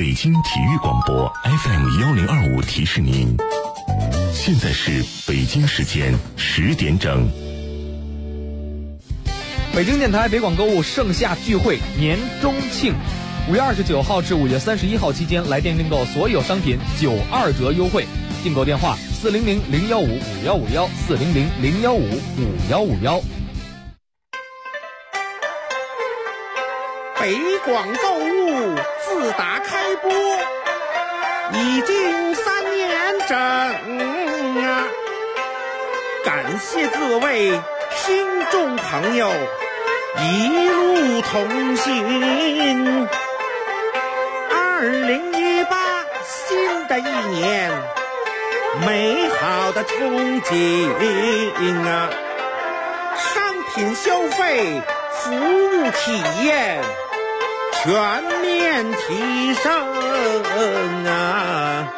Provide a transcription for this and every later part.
北京体育广播 FM1025提示您，现在是北京时间10点整。 北京电台北广购物盛夏聚会年中庆，5月29号至5月31号期间，来电订购所有商品92折优惠。订购电话400-015-5151，400-015-5151。 北广购物自打开播已经3年整啊！感谢各位听众朋友一路同行。2018新的一年，美好的憧憬啊！商品消费，服务体验全面提升啊！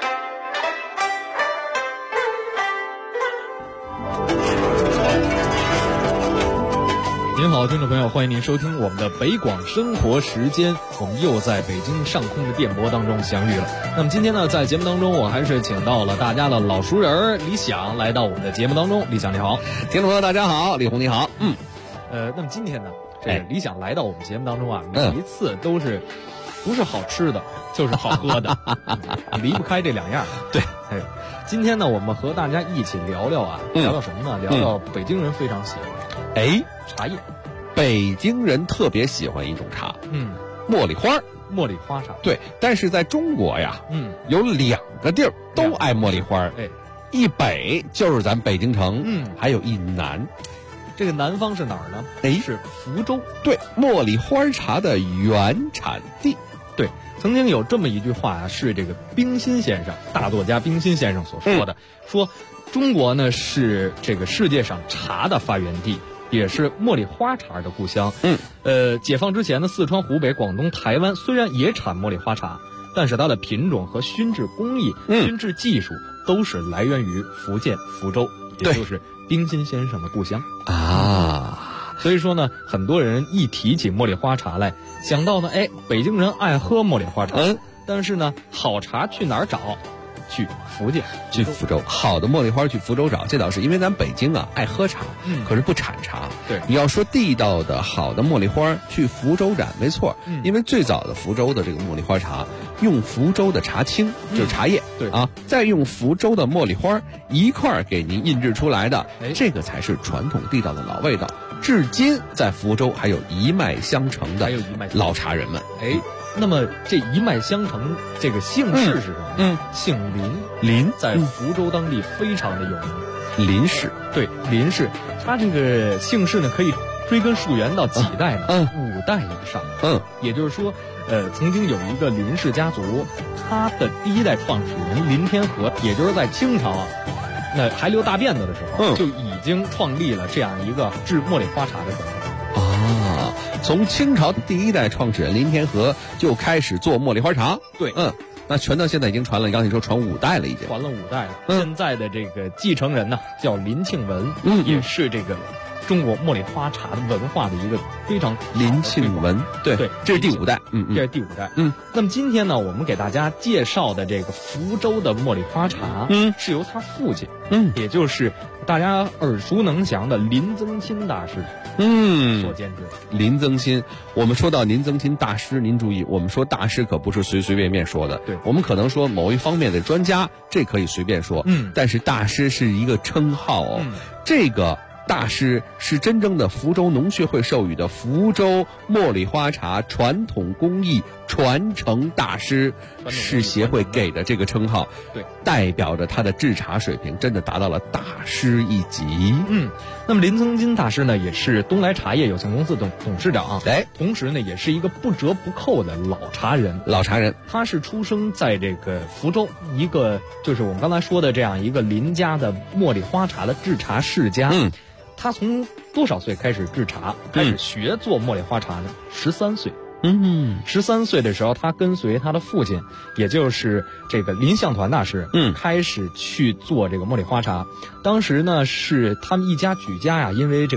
您好，听众朋友，欢迎您收听我们的北广生活时间，我们又在北京上空的电波当中相遇了。那么今天呢，在节目当中，我还是请到了大家的老熟人李想来到我们的节目当中。李想你好。 听众朋友大家好，李红你好。 那么今天呢，这个李想来到我们节目当中啊，每一次都是不是好吃的，就是好喝的，离不开这两样。 对， 今天呢，我们和大家一起聊聊啊，聊聊什么呢？聊聊北京人非常喜欢茶叶。 北京人特别喜欢一种茶，茉莉花。 茉莉花茶。 对，但是在中国呀，有2个地儿都爱茉莉花。一北就是咱北京城，还有一南。 这个南方是哪儿呢？是福州。对， 茉莉花茶的原产地。 对，曾经有这么一句话啊，是这个冰心先生，大作家冰心先生所说的，说中国呢是这个世界上茶的发源地，也是茉莉花茶的故乡。解放之前呢，四川、湖北、广东、台湾虽然也产茉莉花茶，但是它的品种和熏制工艺、熏制技术都是来源于福建福州，也就是冰心先生的故乡啊。 所以说呢，很多人一提起茉莉花茶来，想到呢，北京人爱喝茉莉花茶，但是呢，好茶去哪儿找？去福建， 去福州，好的茉莉花去福州找，这倒是因为咱北京啊爱喝茶，可是不产茶。 对， 你要说地道的好的茉莉花去福州染，没错，因为最早的福州的这个茉莉花茶用福州的茶青，就是茶叶， 对啊，再用福州的茉莉花一块儿给您印制出来的，这个才是传统地道的老味道。至今在福州还有一脉相承的老茶人们。 那么这一脉相承，这个姓氏是什么？姓林，在福州当地非常的有名。 林氏， 对，林氏，他这个姓氏呢，可以追根溯源到几代呢？5代以上。也就是说，曾经有一个林氏家族，他的第一代创始人林天和，也就是在清朝那还留大辫子的时候，就已经创立了这样一个制茉莉花茶的工业。 从清朝第一代创始人林天和就开始做茉莉花茶。 对， 那传到现在已经传了，你刚才说传5代了，已经传了5代了。现在的这个继承人呢，叫林庆文，也是这个中国茉莉花茶的文化的一个非常林庆文。对，这是第5代。 这是第5代。那么今天呢，我们给大家介绍的这个福州的茉莉花茶，是由他父亲，也就是大家耳熟能详的林增钦大师所监制。 林增钦，我们说到林增钦大师，您注意，我们说大师可不是随随便便说的。 对， 我们可能说某一方面的专家，这可以随便说。但是大师是一个称号哦。这个大师是真正的福州农学会授予的福州茉莉花茶传统工艺传承大师，是协会给的这个称号。 对， 代表着他的制茶水平真的达到了大师一级。 那么林增钦大师呢，也是东来茶叶有限公司的董事长，同时呢，也是一个不折不扣的老茶人。他是出生在这个福州一个就是我们刚才说的这样一个林家的茉莉花茶的制茶世家。他从多少岁开始制茶，开始学做茉莉花茶呢？13岁。13岁的时候，他跟随他的父亲，也就是这个林相团大师，开始去做这个茉莉花茶。当时呢，是他们一家举家呀，因为这个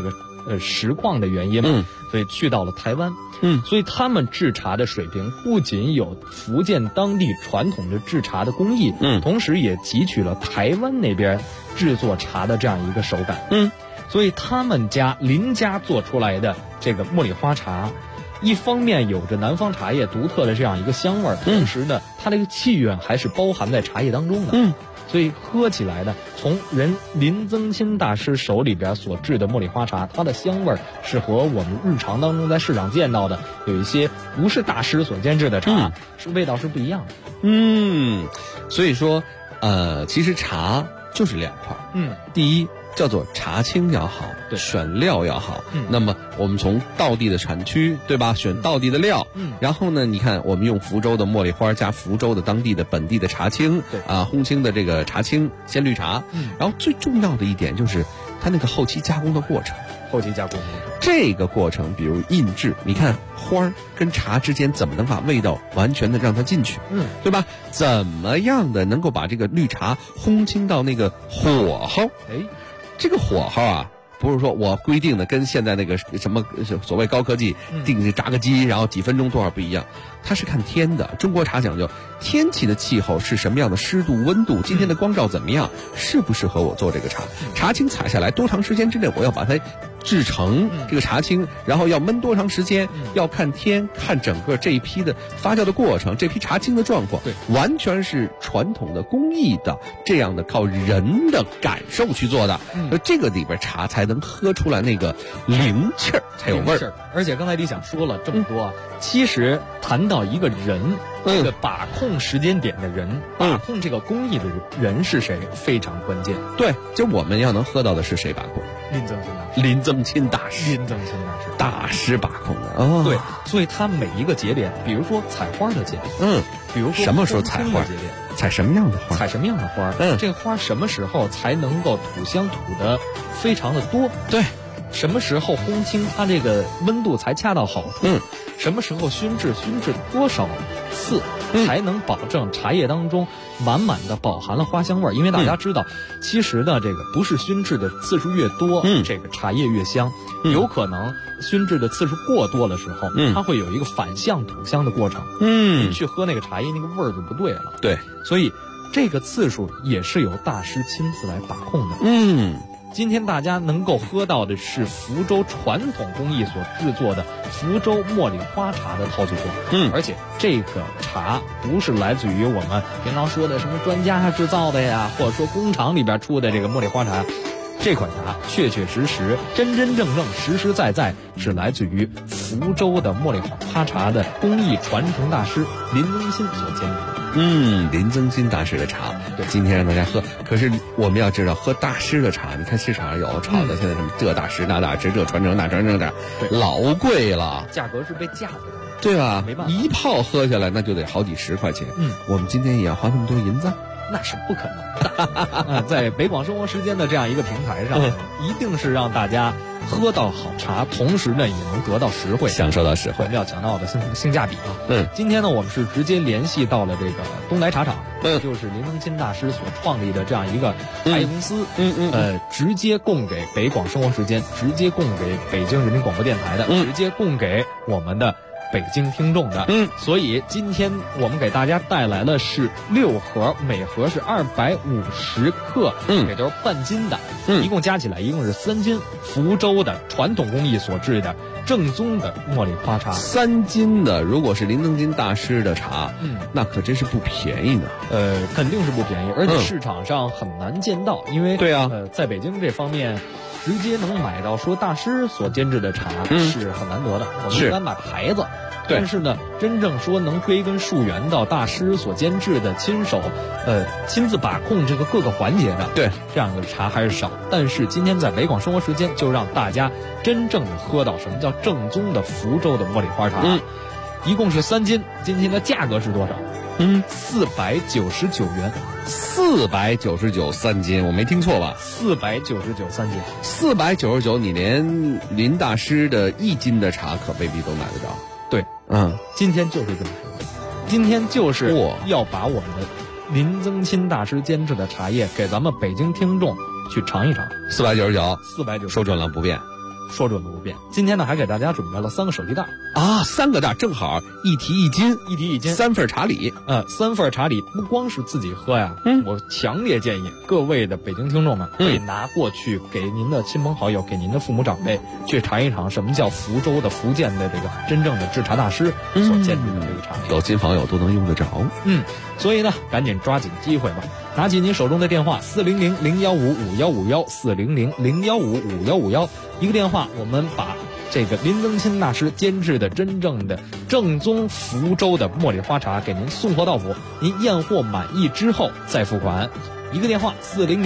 实况的原因嘛，所以去到了台湾。所以他们制茶的水平不仅有福建当地传统的制茶的工艺，同时也汲取了台湾那边制作茶的这样一个手感。所以他们家林家做出来的这个茉莉花茶，一方面有着南方茶叶独特的这样一个香味儿，同时呢，它这个气韵还是包含在茶叶当中的。所以喝起来呢，从林增钦大师手里边所制的茉莉花茶，它的香味儿是和我们日常当中在市场见到的有一些不是大师所监制的茶，是味道是不一样的。 所以说，其实茶就是两块。第一叫做茶青要好，选料要好。那么我们从道地的产区，对吧？选道地的料。然后呢，你看我们用福州的茉莉花加福州的当地的本地的茶青，烘青的这个茶青鲜绿茶。然后最重要的一点就是它那个后期加工的过程。这个过程，比如印制，你看花跟茶之间怎么能把味道完全的让它进去，对吧？怎么样的能够把这个绿茶烘青到那个火候？这个火候啊，不是说我规定的跟现在那个什么所谓高科技定炸个鸡，然后几分钟多少不一样，它是看天的。中国茶讲究天气的气候是什么样的湿度温度，今天的光照怎么样，适不适合我做这个茶？茶青采下来多长时间之内我要把它制成这个茶青，然后要焖多长时间，要看天，看整个这一批的发酵的过程，这批茶青的状况，完全是传统的工艺的这样的靠人的感受去做的。这个里边茶才能喝出来那个灵气儿，才有味儿。 而且刚才李想说了这么多，其实谈到一个人，这个把控时间点的人，把控这个工艺的人是谁，非常关键。 对，就我们要能喝到的是谁把控？林增钦大师大师把控的。 对，所以他每一个节点，比如说采花的节点，比如说什么时候采花节点，采什么样的花，这个花什么时候才能够吐香吐的非常的多？对。 什么时候烘青它这个温度才恰到好处？什么时候熏制多少次才能保证茶叶当中满满的饱含了花香味儿？因为大家知道，其实呢，这个不是熏制的次数越多，这个茶叶越香。有可能熏制的次数过多的时候，它会有一个反向吐香的过程。你去喝那个茶叶，那个味儿就不对了。 对， 所以这个次数也是由大师亲自来把控的。今天大家能够喝到的是福州传统工艺所制作的福州茉莉花茶的套组装，而且这个茶不是来自于我们平常说的什么专家制造的呀，或者说工厂里边出的这个茉莉花茶，这款茶确确实实、真真正正、实实在在是来自于福州的茉莉花茶的工艺传承大师林增钦所监制的。 林增钦大师的茶，今天让大家喝。可是我们要知道，喝大师的茶，你看市场上有炒的，现在什么这大师那大师，这传承那传承的，老贵了， 价格是被架子的， 对吧？ 没办法， 一泡喝下来那就得好几10块钱。我们今天也要花那么多银子？ 那是不可能的。在北广生活时间的这样一个平台上，一定是让大家喝到好茶，同时呢也能得到实惠， 享受到实惠。 我们要强调的性价比啊。今天呢我们是直接联系到了这个东来茶厂，就是林增钦大师所创立的这样一个茶叶公司，直接供给北广生活时间，直接供给北京人民广播电台的，直接供给我们的北京听众的。所以今天我们给大家带来的是6盒，每盒是250克，也就是半斤的，一共加起来一共是3斤，福州的传统工艺所制的正宗的茉莉花茶。 3斤的，如果是林增钦大师的茶，那可真是不便宜呢。 肯定是不便宜，而且市场上很难见到，因为对啊， 在北京这方面直接能买到说大师所监制的茶是很难得的。我们一般买牌子，但是呢，真正说能追根溯源到大师所监制的亲手亲自把控这个各个环节的，这样的茶还是少。但是今天在北广生活时间，就让大家真正的喝到什么叫正宗的福州的茉莉花茶。一共是3斤，今天的价格是多少？499元，499 3斤，我没听错吧？499 3斤，499，你连林大师的1斤的茶可未必都买得着。 对，今天就是这么说，今天就是要把我们的林增钦大师监制的茶叶给咱们北京听众去尝一尝。 499，收转量不变。 说准了不变。今天呢，还给大家准备了3个手提袋啊，3个袋正好一提一斤，3份茶礼。 3份茶礼不光是自己喝呀，我强烈建议各位的北京听众们可以拿过去给您的亲朋好友、给您的父母长辈去尝一尝什么叫福州的福建的这个真正的制茶大师所建制的这个茶。 有亲朋友都能用得着。 所以呢，赶紧抓紧机会吧，拿起您手中的电话400-015-5151，400-015-5151，一个电话，我们把这个林增钦大师监制的真正的正宗福州的茉莉花茶给您送货到府，您验货满意之后再付款。一个电话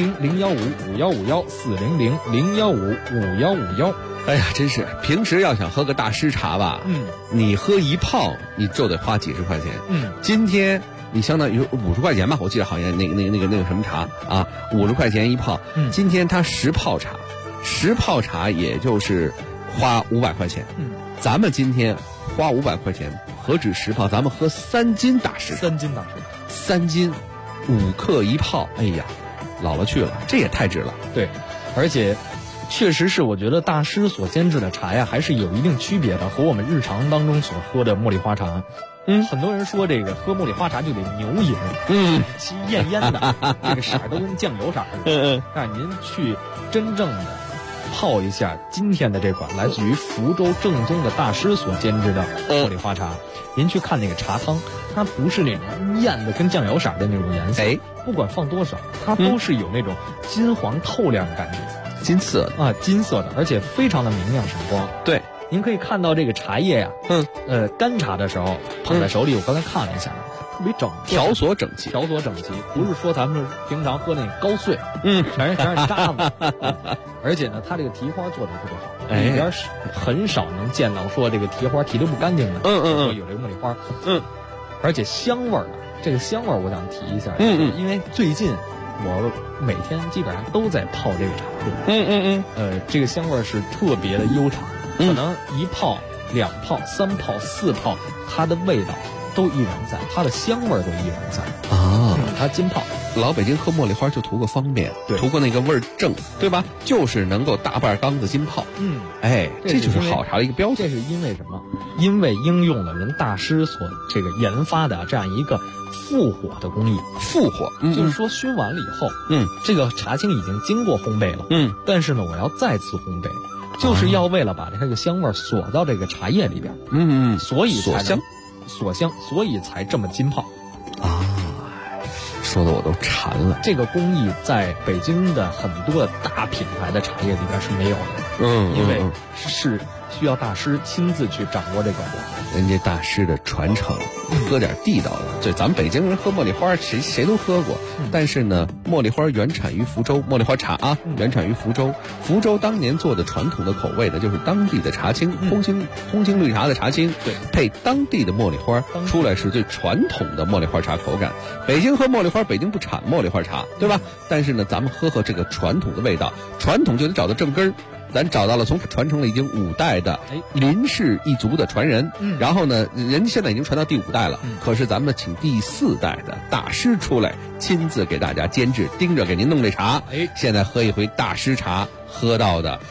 ，400-015-5151，400-015-5151。 哎呀，真是平时要想喝个大师茶吧，你喝一泡你就得花几十块钱。今天你相当于50块钱吧，我记得好像那个什么茶啊，50块钱一泡。今天它10泡茶也就是花500块钱。咱们今天花500块钱，何止10泡，咱们喝3斤大师 ，3斤大师 ，3斤5克一泡，哎呀，老了去了，这也太值了。 对，而且确实是我觉得大师所监制的茶呀，还是有一定区别的，和我们日常当中所喝的茉莉花茶。很多人说这个喝茉莉花茶就得牛饮，其艳艳的，这个色儿都跟酱油色的。但是您去真正的泡一下今天的这款来自于福州正宗的大师所监制的茉莉花茶，您去看那个茶汤，它不是那种艳的跟酱油色的那种颜色，不管放多少，它都是有那种金黄透亮的感觉。 金色的啊，金色的，而且非常的明亮闪光。 对， 您可以看到这个茶叶呀，干茶的时候捧在手里，我刚才看了一下，特别整， 条索整齐， 不是说咱们平常喝那个高碎，全是渣子。而且呢，它这个提花做的特别好，里边很少能见到说这个提花提得不干净的，说有这个茉莉花，而且香味儿呢，这个香味儿我想提一下，因为最近我每天基本上都在泡这个茶喝，这个香味是特别的悠长，可能1泡、2泡、3泡、4泡，它的味道都依然在，它的香味都依然在啊。它浸泡， 老北京喝茉莉花就图个方便，图个那个味儿正，对吧？就是能够大半缸子浸泡。这就是好茶的一个标准。 这是因为什么？因为应用了人大师所这个研发的这样一个复火的工艺。 复火， 就是说熏完了以后，这个茶青已经经过烘焙了，但是呢，我要再次烘焙。就是要为了把这个香味锁到这个茶叶里边，所以才锁香，所以才这么浸泡啊！说的我都馋了。 这个工艺在北京的很多大品牌的茶叶里边是没有的，因为是需要大师亲自去掌握这个火候。 人家大师的传承，喝点地道的。这咱们北京人喝茉莉花，谁都喝过。但是呢，茉莉花原产于福州，茉莉花茶啊，原产于福州。福州当年做的传统的口味的，就是当地的茶青，红青绿茶的茶青， 对， 配当地的茉莉花，出来是最传统的茉莉花茶口感。北京喝茉莉花，北京不产茉莉花茶，对吧？但是呢，咱们喝这个传统的味道，传统就得找到正根儿。咱找到了从传承了已经5代的林氏一族的传人，然后呢，人家现在已经传到第5代了，可是咱们请第4代的大师出来，亲自给大家监制，盯着给您弄这茶。现在喝一回大师茶，喝到的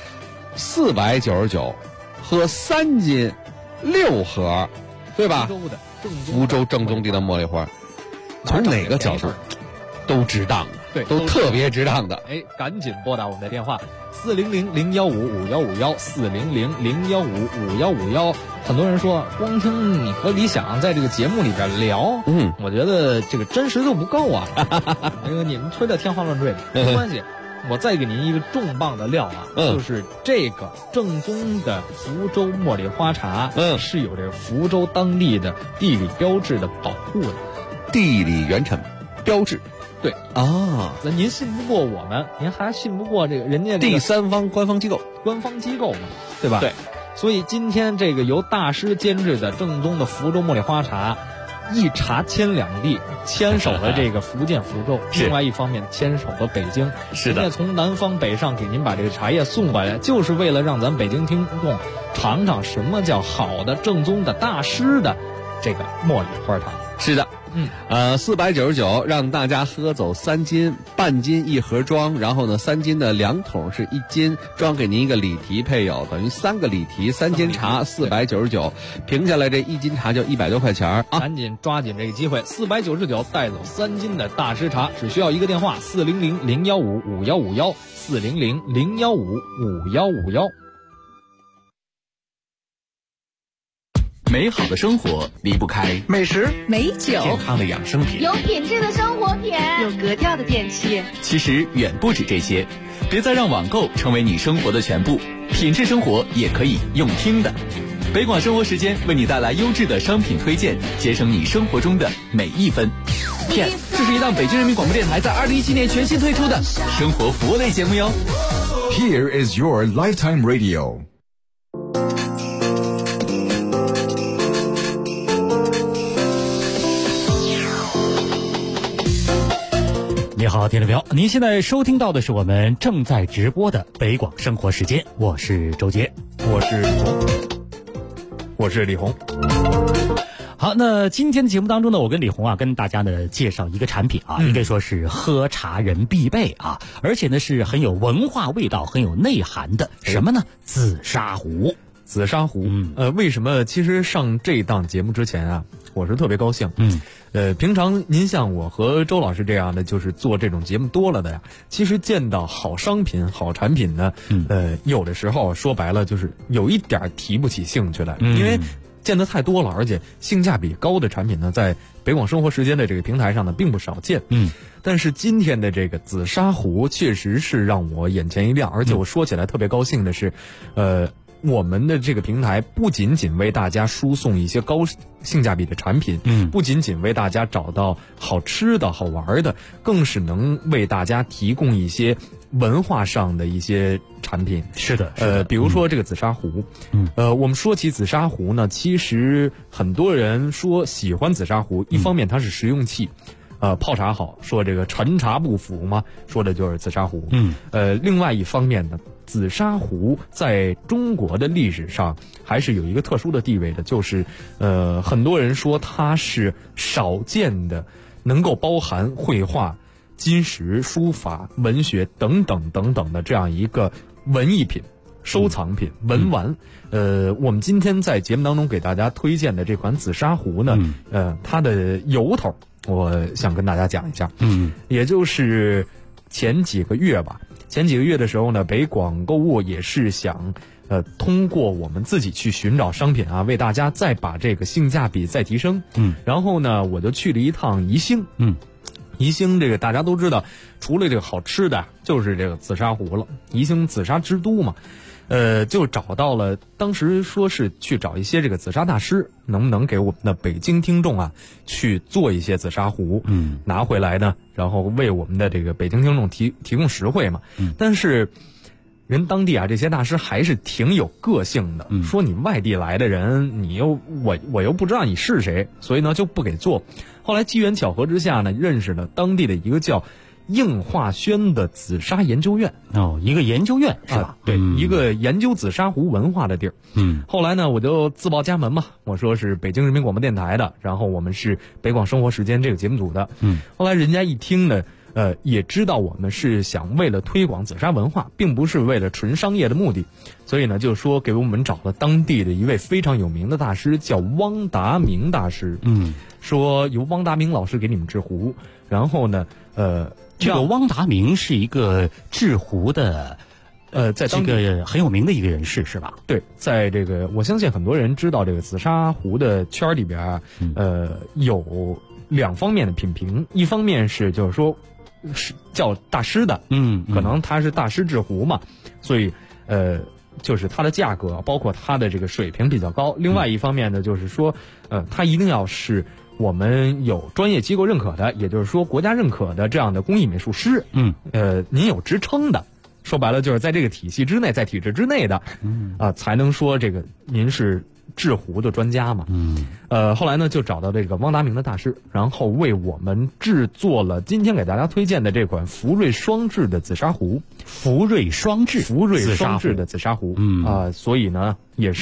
499，喝3斤6盒，对吧？福州正宗地的茉莉花，从哪个角度都值当的， 对， 都特别值当的。 赶紧拨打我们的电话400-015-5151，400-015-5151。很多人说，光听你和李想在这个节目里边聊，我觉得这个真实度不够啊。那个你们吹的天花乱坠的，没关系。我再给您一个重磅的料啊，就是这个正宗的福州茉莉花茶，是有这个福州当地的地理标志的保护的， 地理原产标志。 对啊，那您信不过我们，您还信不过这个人家第三方官方机构嘛，对吧？ 对， 所以今天这个由大师监制的正宗的福州茉莉花茶，一茶牵2地，牵手了这个福建福州，另外一方面牵手了北京。 是的， 人家从南方北上给您把这个茶叶送回来，就是为了让咱北京听众尝尝什么叫好的正宗的大师的这个茉莉花茶。 是的。 ，499让大家喝走3斤，半斤1盒装，然后呢3斤的2桶是1斤，装给您一个礼提配有，等于3个礼提3斤茶499，平下来这1斤茶就100多块钱啊！ 赶紧抓紧这个机会，499带走3斤的大师茶，只需要一个电话400-015-5151，400-015-5151。 美好的生活离不开美食、 美酒、 健康的养生品， 有品质的生活品， 有格调的电器。 其实远不止这些，别再让网购成为你生活的全部，品质生活也可以用听的。北广生活时间为你带来优质的商品推荐，节省你生活中的每一分。Yes， 这是一档北京人民广播电台在2017年全新推出的生活服务类节目哟。 Here is your lifetime radio。 你好，听众朋友，您现在收听到的是我们正在直播的北广生活时间，我是周杰， 我是李红。 好，那今天的节目当中呢，我跟李红跟大家呢介绍一个产品应该说是喝茶人必备而且呢是很有文化味道、很有内涵的，什么呢？紫砂壶。 紫砂壶，为什么？其实上这档节目之前我是特别高兴。平常您像我和周老师这样的，就是做这种节目多了的呀。其实见到好商品、好产品呢，有的时候说白了就是有一点提不起兴趣来，因为见得太多了，而且性价比高的产品呢，在北广生活时间的这个平台上呢，并不少见。但是今天的这个紫砂壶确实是让我眼前一亮，而且我说起来特别高兴的是，我们的这个平台不仅仅为大家输送一些高性价比的产品，不仅仅为大家找到好吃的好玩的，更是能为大家提供一些文化上的一些产品。 是的， 比如说这个紫砂壶，我们说起紫砂壶呢，其实很多人说喜欢紫砂壶，一方面它是实用器，泡茶好，说这个陈茶不腐嘛，说的就是紫砂壶。另外一方面呢，紫砂壶在中国的历史上还是有一个特殊的地位的，就是很多人说它是少见的能够包含绘画、金石、书法、文学等等等等的这样一个文艺品、收藏品、文玩。我们今天在节目当中给大家推荐的这款紫砂壶呢，它的由头我想跟大家讲一下。也就是前几个月的时候呢，北广购物也是想通过我们自己去寻找商品为大家再把这个性价比再提升。然后呢，我就去了一趟宜兴。宜兴这个大家都知道，除了这个好吃的，就是这个紫砂壶了。宜兴紫砂之都嘛，就找到了，当时说是去找一些这个紫砂大师，能不能给我们的北京听众去做一些紫砂壶，拿回来呢，然后为我们的这个北京听众提供实惠嘛。但是人当地这些大师还是挺有个性的，说你外地来的人，我又不知道你是谁，所以呢就不给做。后来机缘巧合之下呢，认识了当地的一个叫应化轩的紫砂研究院。 一个研究院是吧？ 对，一个研究紫砂壶文化的地儿。后来呢，我就自报家门嘛，我说是北京人民广播电台的，然后我们是北广生活时间这个节目组的。后来人家一听呢，也知道我们是想为了推广紫砂文化，并不是为了纯商业的目的，所以呢，就说给我们找了当地的一位非常有名的大师，叫汪达明大师。说由汪达明老师给你们制壶，然后呢， 这个汪达明是一个制壶的，在这个很有名的一个人士是吧？ 对，在这个我相信很多人知道这个紫砂壶的圈里边，有2方面的品评，一方面是就是说是叫大师的，可能他是大师制壶嘛，所以就是它的价格包括它的这个水平比较高。另外一方面呢，就是说它一定要是我们有专业机构认可的，也就是说国家认可的这样的工艺美术师，您有职称的，说白了就是在这个体系之内，在体制之内的，才能说这个您是制壶的专家嘛。后来呢就找到这个汪达明的大师，然后为我们制作了今天给大家推荐的这款福瑞双制的紫砂壶。 福瑞双制的紫砂壶。 所以呢也是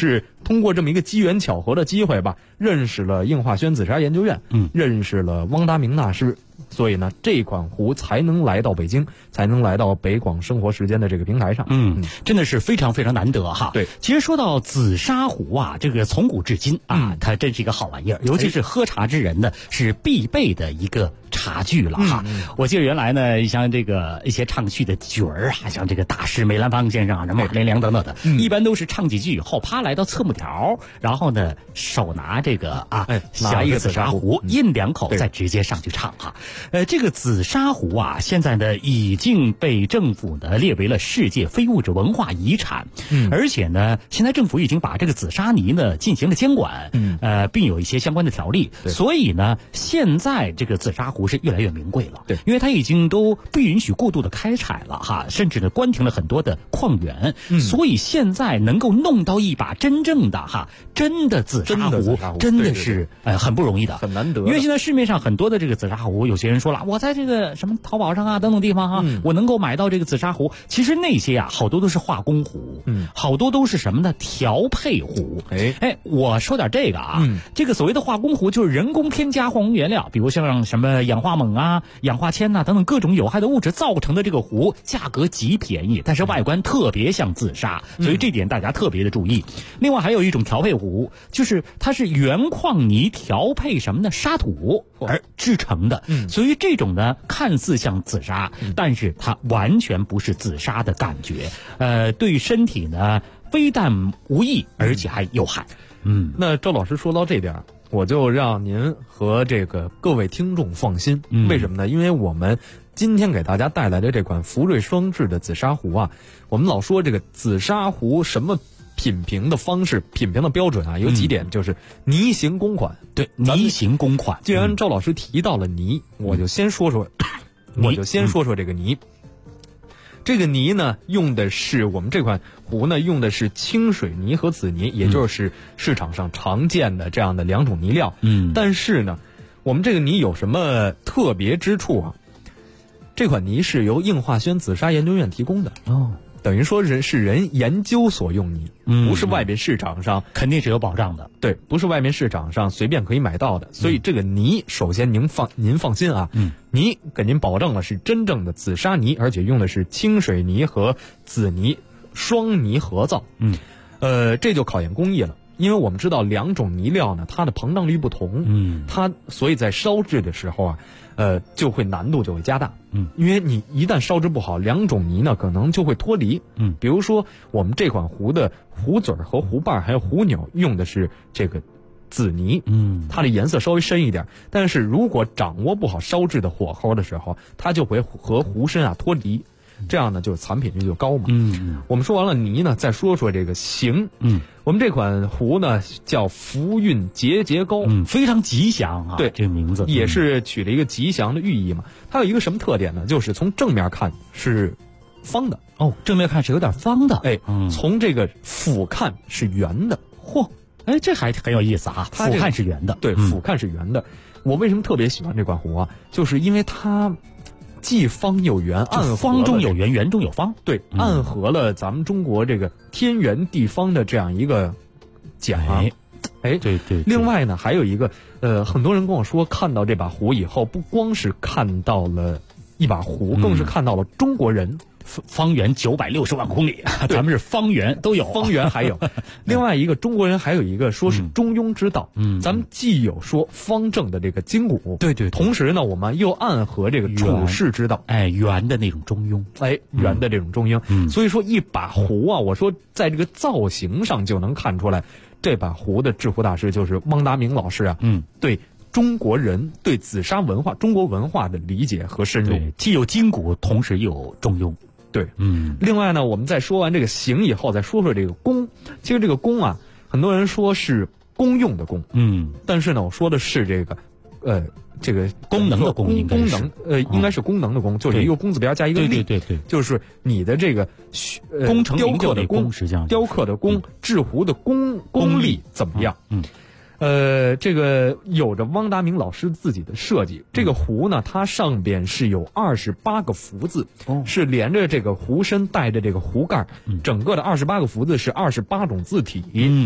通过这么一个机缘巧合的机会吧，认识了应化轩紫砂研究院，认识了汪达明大师，所以呢，这款壶才能来到北京，才能来到北广生活时间的这个平台上。 真的是非常非常难得哈。 对， 其实说到紫砂壶啊，这个从古至今啊，它真是一个好玩意儿，尤其是喝茶之人呢，是必备的一个茶具了哈。我记得原来呢，像这个一些唱序的角儿啊，像这个大师梅兰芳先生啊、马连良等等的，一般都是唱几句以后，啪来到侧木条，然后呢手拿这个拿一个紫砂壶，饮2口，再直接上去唱哈。这个紫砂壶啊，现在呢已经被政府呢列为了世界非物质文化遗产，而且呢，现在政府已经把这个紫砂泥呢进行了监管，并有一些相关的条例，所以呢，现在这个紫砂壶是越来越名贵了，对，因为它已经都不允许过度的开采了哈，甚至呢关停了很多的矿源，所以现在能够弄到一把真正的真的紫砂壶，真的是很不容易的， 很难得。 因为现在市面上很多的这个紫砂壶，有些人说了，我在这个什么淘宝上啊等等地方我能够买到这个紫砂壶，其实那些好多都是化工壶，好多都是什么呢？调配壶。我说点这个这个所谓的化工壶就是人工添加化工原料，比如像什么氧化锰啊、氧化铅等等各种有害的物质造成的这个壶，价格极便宜，但是外观特别像紫砂，所以这点大家特别的注意。另外还有一种调配壶，就是它是原矿泥调配什么呢？沙土而制成的，所以这种呢看似像紫砂，但是它完全不是紫砂的感觉，对身体呢非但无益，而且还有害。 那周老师说到这点，我就让您和这个各位听众放心。为什么呢？因为我们今天给大家带来的这款福瑞双制的紫砂壶啊，我们老说这个紫砂壶什么品评的方式、品评的标准啊，有几点，就是泥形公款。 对，泥形公款。 既然周老师提到了泥，我就先说说这个泥。这个泥呢，用的是我们这款壶呢，用的是清水泥和紫泥，也就是市场上常见的这样的2种泥料。但是呢，我们这个泥有什么特别之处啊？这款泥是由应化轩紫砂研究院提供的等于说是人研究所用泥，不是外边市场上肯定是有保障的。 对，不是外面市场上随便可以买到的。所以这个泥，首先您放心啊，泥给您保证了是真正的紫砂泥，而且用的是清水泥和紫泥双泥合造。这就考验工艺了。因为我们知道2种泥料呢，它的膨胀率不同，所以在烧制的时候啊，难度就会加大。因为你一旦烧制不好，2种泥呢可能就会脱离。比如说我们这款壶的壶嘴和壶把还有壶钮用的是这个紫泥，它的颜色稍微深一点，但是如果掌握不好烧制的火候的时候，它就会和壶身脱离。这样呢，就是残品率就高嘛。我们说完了泥呢，再说说这个形。我们这款壶呢叫福运节节高， 非常吉祥啊。 对， 这个名字也是取了一个吉祥的寓意嘛。它有一个什么特点呢？就是从正面看是方的正面看是有点方的。 从这个俯看是圆的。 这还很有意思啊。俯看是圆的， 对，俯看是圆的。我为什么特别喜欢这款壶啊？就是因为它既方又圆， 方中有圆，圆中有方。 对，暗合了咱们中国这个天圆地方的这样一个讲。 对。 另外呢，还有一个很多人跟我说，看到这把壶以后，不光是看到了一把壶，更是看到了中国人。 方圆960万公里，咱们是方圆都有， 方圆还有。另外一个中国人还有一个说是中庸之道，咱们既有说方正的这个筋骨， 对， 同时呢，我们又暗合这个处世之道， 圆的那种中庸， 圆的这种中庸。所以说一把壶啊，我说在这个造型上就能看出来，这把壶的制壶大师就是汪达明老师啊。对中国人对紫砂文化、中国文化的理解和深入， 既有筋骨，同时又有中庸。 对，另外呢，我们在说完这个形以后，再说说这个功。其实这个功啊，很多人说是公用的功，但是呢，我说的是这个功能的功， 应该是功能的功，就是一个工字边加一个力， 对， 就是你的这个工程雕刻的工，实际上雕刻的工，制壶的功力怎么样？这个有着汪达明老师自己的设计。这个壶呢，它上边是有28个福字，是连着这个壶身带着这个壶盖，整个的28个福字是28种字体。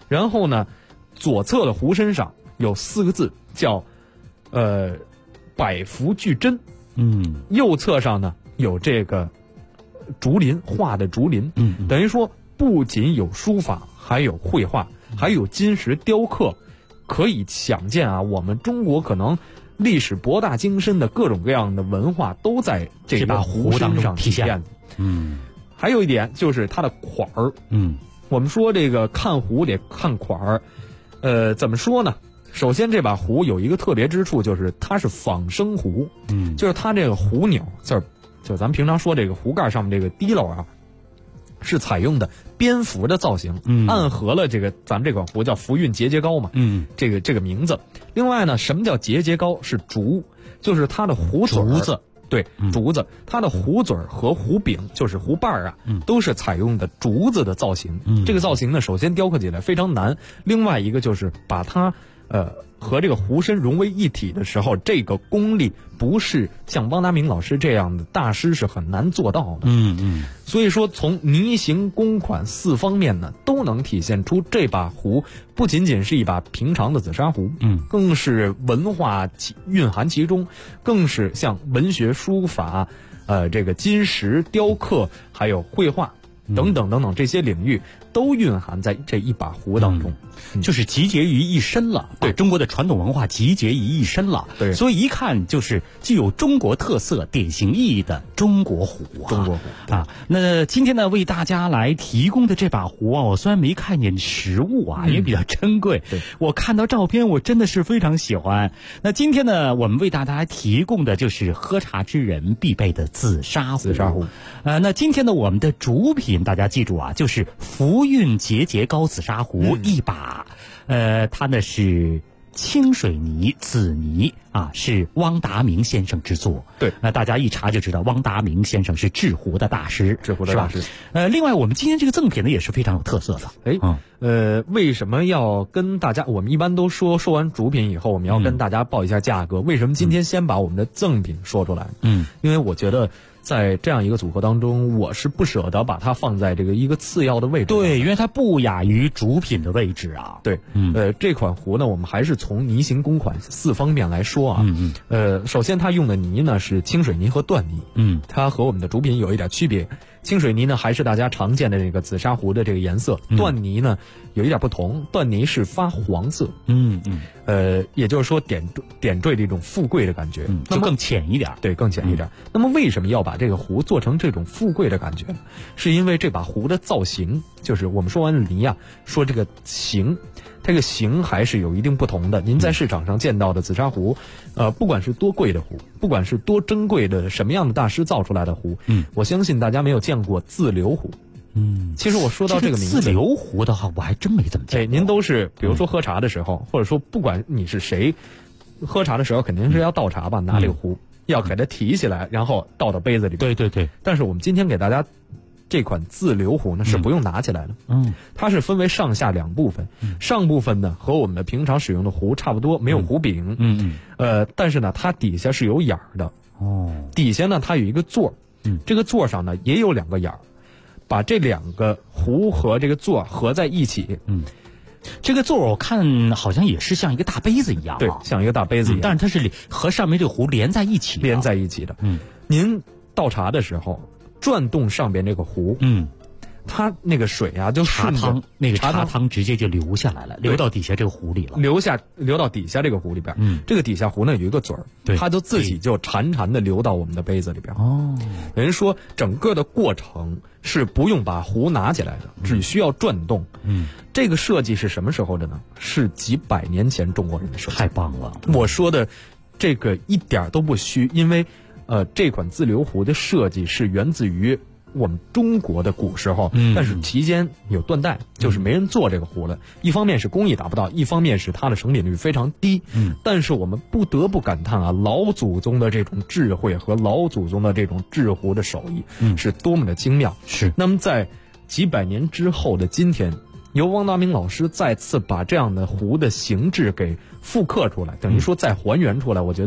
然后呢，左侧的壶身上有4个字叫百福聚真，右侧上呢有这个竹林画的竹林，等于说不仅有书法，还有绘画，还有金石雕刻，可以想见啊，我们中国可能历史博大精深的各种各样的文化都在这把壶当中体现。还有一点就是它的款儿，我们说这个看壶得看款儿，怎么说呢？首先这把壶有一个特别之处，就是它是仿生壶，就是它这个壶钮就咱们平常说这个壶盖上面这个滴漏啊，是采用的蝙蝠的造型，暗合了这个咱们这款壶叫福运节节高嘛，这个名字。另外呢，什么叫节节高？是竹，就是它的壶嘴竹子。对，竹子，它的壶嘴和壶柄，就是壶把啊，都是采用的竹子的造型。这个造型呢，首先雕刻起来非常难，另外一个就是把它和这个壶身融为一体的时候，这个功力不是像汪达明老师这样的大师是很难做到的。所以说从泥形工款4方面呢，都能体现出这把壶不仅仅是一把平常的紫砂壶，更是文化蕴含其中，更是像文学书法这个金石雕刻还有绘画等等等等这些领域都蕴含在这一把壶当中， 就是集结于一身了。对，中国的传统文化集结于一身了。对，所以一看就是具有中国特色、典型意义的中国壶啊。 中国壶啊，那今天呢，为大家来提供的这把壶啊，我虽然没看见实物啊，也比较珍贵。对，我看到照片，我真的是非常喜欢。那今天呢，我们为大家提供的就是喝茶之人必备的紫砂壶。 紫砂壶。 那今天呢，我们的主品大家记住啊，就是福运节节高紫砂壶一把。它呢是清水泥紫泥啊，是汪达明先生之作。 对， 大家一查就知道汪达明先生是制壶的大师， 制壶的大师。 另外我们今天这个赠品呢也是非常有特色的。为什么要跟大家？我们一般都说完主品以后，我们要跟大家报一下价格。为什么今天先把我们的赠品说出来？因为我觉得在这样一个组合当中，我是不舍得把它放在这个一个次要的位置。 对，因为它不亚于主品的位置啊。 对，这款壶呢，我们还是从泥形工款4方面来说啊。首先它用的泥呢是清水泥和缎泥。它和我们的主品有一点区别。清水泥呢还是大家常见的这个紫砂壶的这个颜色，缎泥呢有一点不同，缎泥是发黄色。也就是说点缀的一种富贵的感觉， 就更浅一点。 对，更浅一点。那么为什么要把这个壶做成这种富贵的感觉呢？是因为这把壶的造型，就是我们说完泥啊，说这个形，这个形还是有一定不同的。您在市场上见到的紫砂壶，不管是多贵的壶，不管是多珍贵的什么样的大师造出来的壶，我相信大家没有见过自流壶。其实我说到这个名字， 自流壶的话，我还真没怎么见过。 您都是比如说喝茶的时候，或者说不管你是谁，喝茶的时候肯定是要倒茶吧，拿这个壶要给它提起来，然后倒到杯子里。 对。 但是我们今天给大家这款自流壶呢是不用拿起来的。它是分为上下2部分。上部分呢和我们的平常使用的壶差不多，没有壶柄。但是呢它底下是有眼儿的。底下呢它有一个座。这个座上呢也有2个眼儿。把这2个壶和这个座合在一起。 这个座我看好像也是像一个大杯子一样。 对，像一个大杯子一样。 但是它是和上面这个壶连在一起的。您倒茶的时候转动上边这个壶，它那个水啊就茶汤直接就流下来了，流到底下这个壶里了， 流到底下这个壶里边。这个底下壶呢有一个嘴儿，它就自己就潺潺的流到我们的杯子里边。等于说整个的过程是不用把壶拿起来的，只需要转动。这个设计是什么时候的呢？是几百年前中国人的设计。 太棒了！ 我说的这个一点都不虚，因为这款自流壶的设计是源自于我们中国的古时候，但是期间有断代，就是没人做这个壶了。一方面是工艺达不到，一方面是它的成品率非常低。但是我们不得不感叹啊，老祖宗的这种智慧和老祖宗的这种制壶的手艺，是多么的精妙。 是。 那么在几百年之后的今天，由汪达明老师再次把这样的壶的形制给复刻出来，等于说再还原出来，我觉得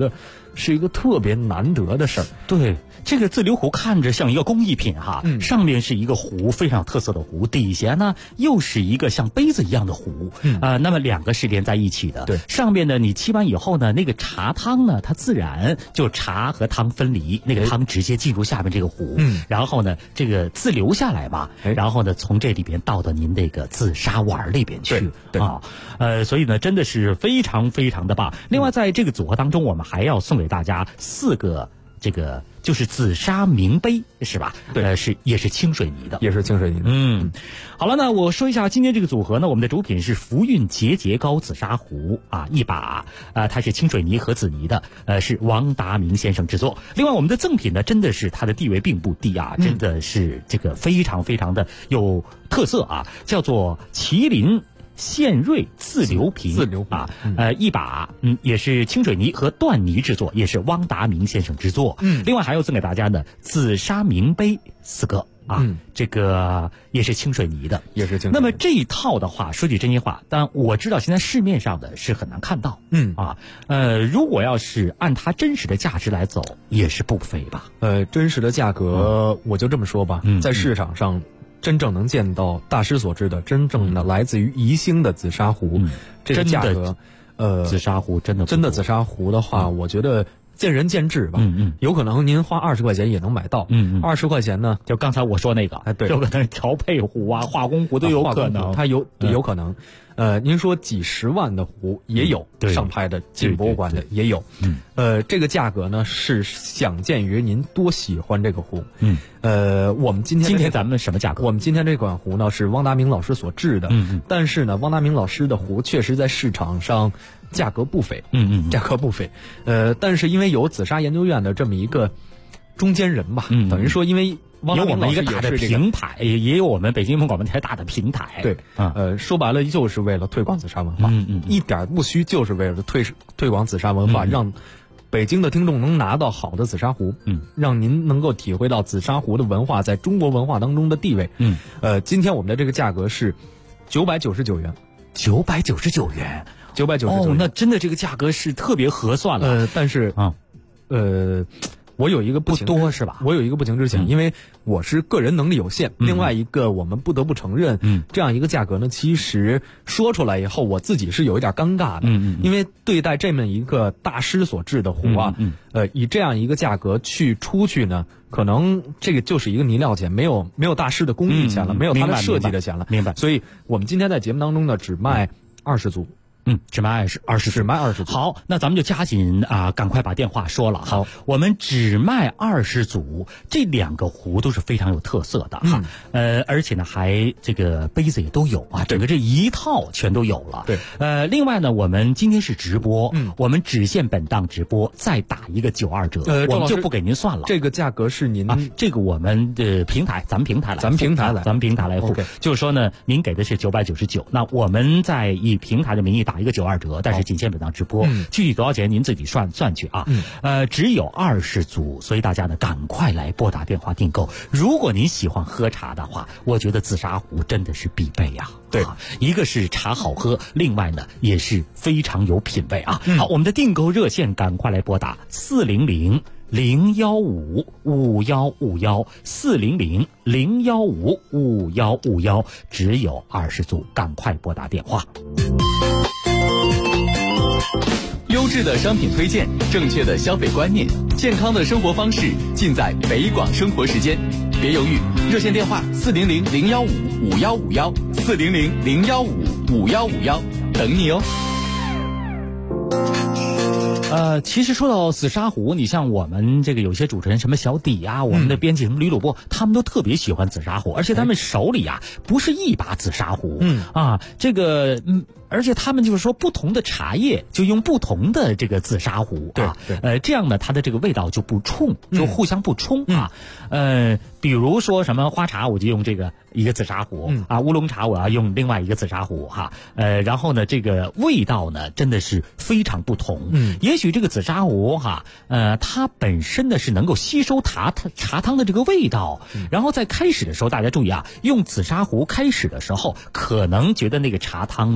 是一个特别难得的事儿。 对，这个自流壶看着像一个工艺品哈，上面是一个壶，非常有特色的壶，底下呢又是一个像杯子一样的壶，那么两个是连在一起的。 对， 上面呢你沏完以后呢，那个茶汤呢，它自然就茶和汤分离，那个汤直接进入下面这个壶，然后呢这个自流下来嘛，然后呢从这里边倒到您这个紫砂碗里边去。 对啊，所以呢真的是非常非常的棒。另外在这个组合当中，我们还要送给大家4个这个就是紫砂名杯，是吧？ 对， 也是清水泥的， 也是清水泥的。 好了，那我说一下今天这个组合呢，我们的主品是福运节节高紫砂壶啊，一把它是清水泥和紫泥的，是王达明先生制作。另外我们的赠品呢，真的是它的地位并不低啊，真的是这个非常非常的有特色啊，叫做麒麟献瑞自流瓶啊，一把也是清水泥和缎泥制作，也是汪达明先生制作。另外还有赠给大家的紫砂名杯4个啊，这个也是清水泥的， 也是清水泥。 那么这一套的话，说句真心话，但我知道现在市面上的是很难看到，如果要是按它真实的价值来走，也是不菲吧？ 真实的价格，我就这么说吧，在市场上。真正能见到大师所制的真正的来自于宜兴的紫砂壶，这个价格， 紫砂壶真的紫砂壶的话，我觉得见仁见智吧。有可能您花20块钱也能买到，20块钱呢， 就刚才我说那个， 对， 有可能是调配壶啊、化工壶都有可能， 它有可能。您说几十万的壶也有，上拍的进博物馆的也有，这个价格呢是想见于您多喜欢这个壶。我们今天咱们什么价格？ 我们今天这款壶呢是汪达明老师所制的，但是呢，汪达明老师的壶确实在市场上价格不菲，价格不菲。但是因为有紫砂研究院的这么一个中间人吧，等于说因为。 有我们一个大的平台，也有我们北京音乐广播台大的平台。 对，说白了就是为了推广紫砂文化，一点不虚，就是为了推广紫砂文化，让北京的听众能拿到好的紫砂壶，让您能够体会到紫砂壶的文化在中国文化当中的地位。今天我们的这个价格是999元 ，999元 ，999元。 哦，那真的这个价格是特别合算了。 但是我有一个不多是吧？ 我有一个不情之请，因为我是个人能力有限。另外一个，我们不得不承认，这样一个价格呢，其实说出来以后，我自己是有一点尴尬的。因为对待这么一个大师所制的壶啊，以这样一个价格去出去呢，可能这个就是一个泥料钱，没有大师的工艺钱了，没有他的设计的钱了。 明白。 所以我们今天在节目当中呢，只卖20组。 只卖20， 只卖20组。 好，那咱们就加紧赶快把电话说了。 好， 我们只卖20组，这2个壶都是非常有特色的哈。而且呢，还这个杯子也都有啊，整个这一套全都有了。 对。 另外呢，我们今天是直播，我们只限本档直播，再打一个92折，我们就不给您算了。 这个价格是您这个我们的平台，咱们平台来付。就是说呢，您给的是999，那我们再以平台的名义打一个92折，但是仅限本档直播，具体多少钱您自己算去啊。只有20组，所以大家呢赶快来拨打电话订购。如果您喜欢喝茶的话，我觉得紫砂壶真的是必备呀。 对， 一个是茶好喝，另外呢也是非常有品味啊。好，我们的订购热线赶快来拨打400-015-5151，400-015-5151，只有20组，赶快拨打电话。 优质的商品推荐，正确的消费观念，健康的生活方式，尽在北广生活时间。别犹豫，热线电话400-015-5151，400-015-5151，等你哦。 其实说到紫砂壶，你像我们这个有些主持人，什么小底啊，我们的编辑什么吕鲁波，他们都特别喜欢紫砂壶，而且他们手里啊不是一把紫砂壶，这个而且他们就是说不同的茶叶就用不同的这个紫砂壶啊，这样呢它的这个味道就不冲，就互相不冲啊。比如说什么花茶我就用这个一个紫砂壶乌龙茶我要用另外一个紫砂壶哈。然后呢这个味道呢真的是非常不同。也许这个紫砂壶哈它本身呢是能够吸收茶汤的这个味道。然后在开始的时候大家注意啊，用紫砂壶开始的时候可能觉得那个茶汤呢有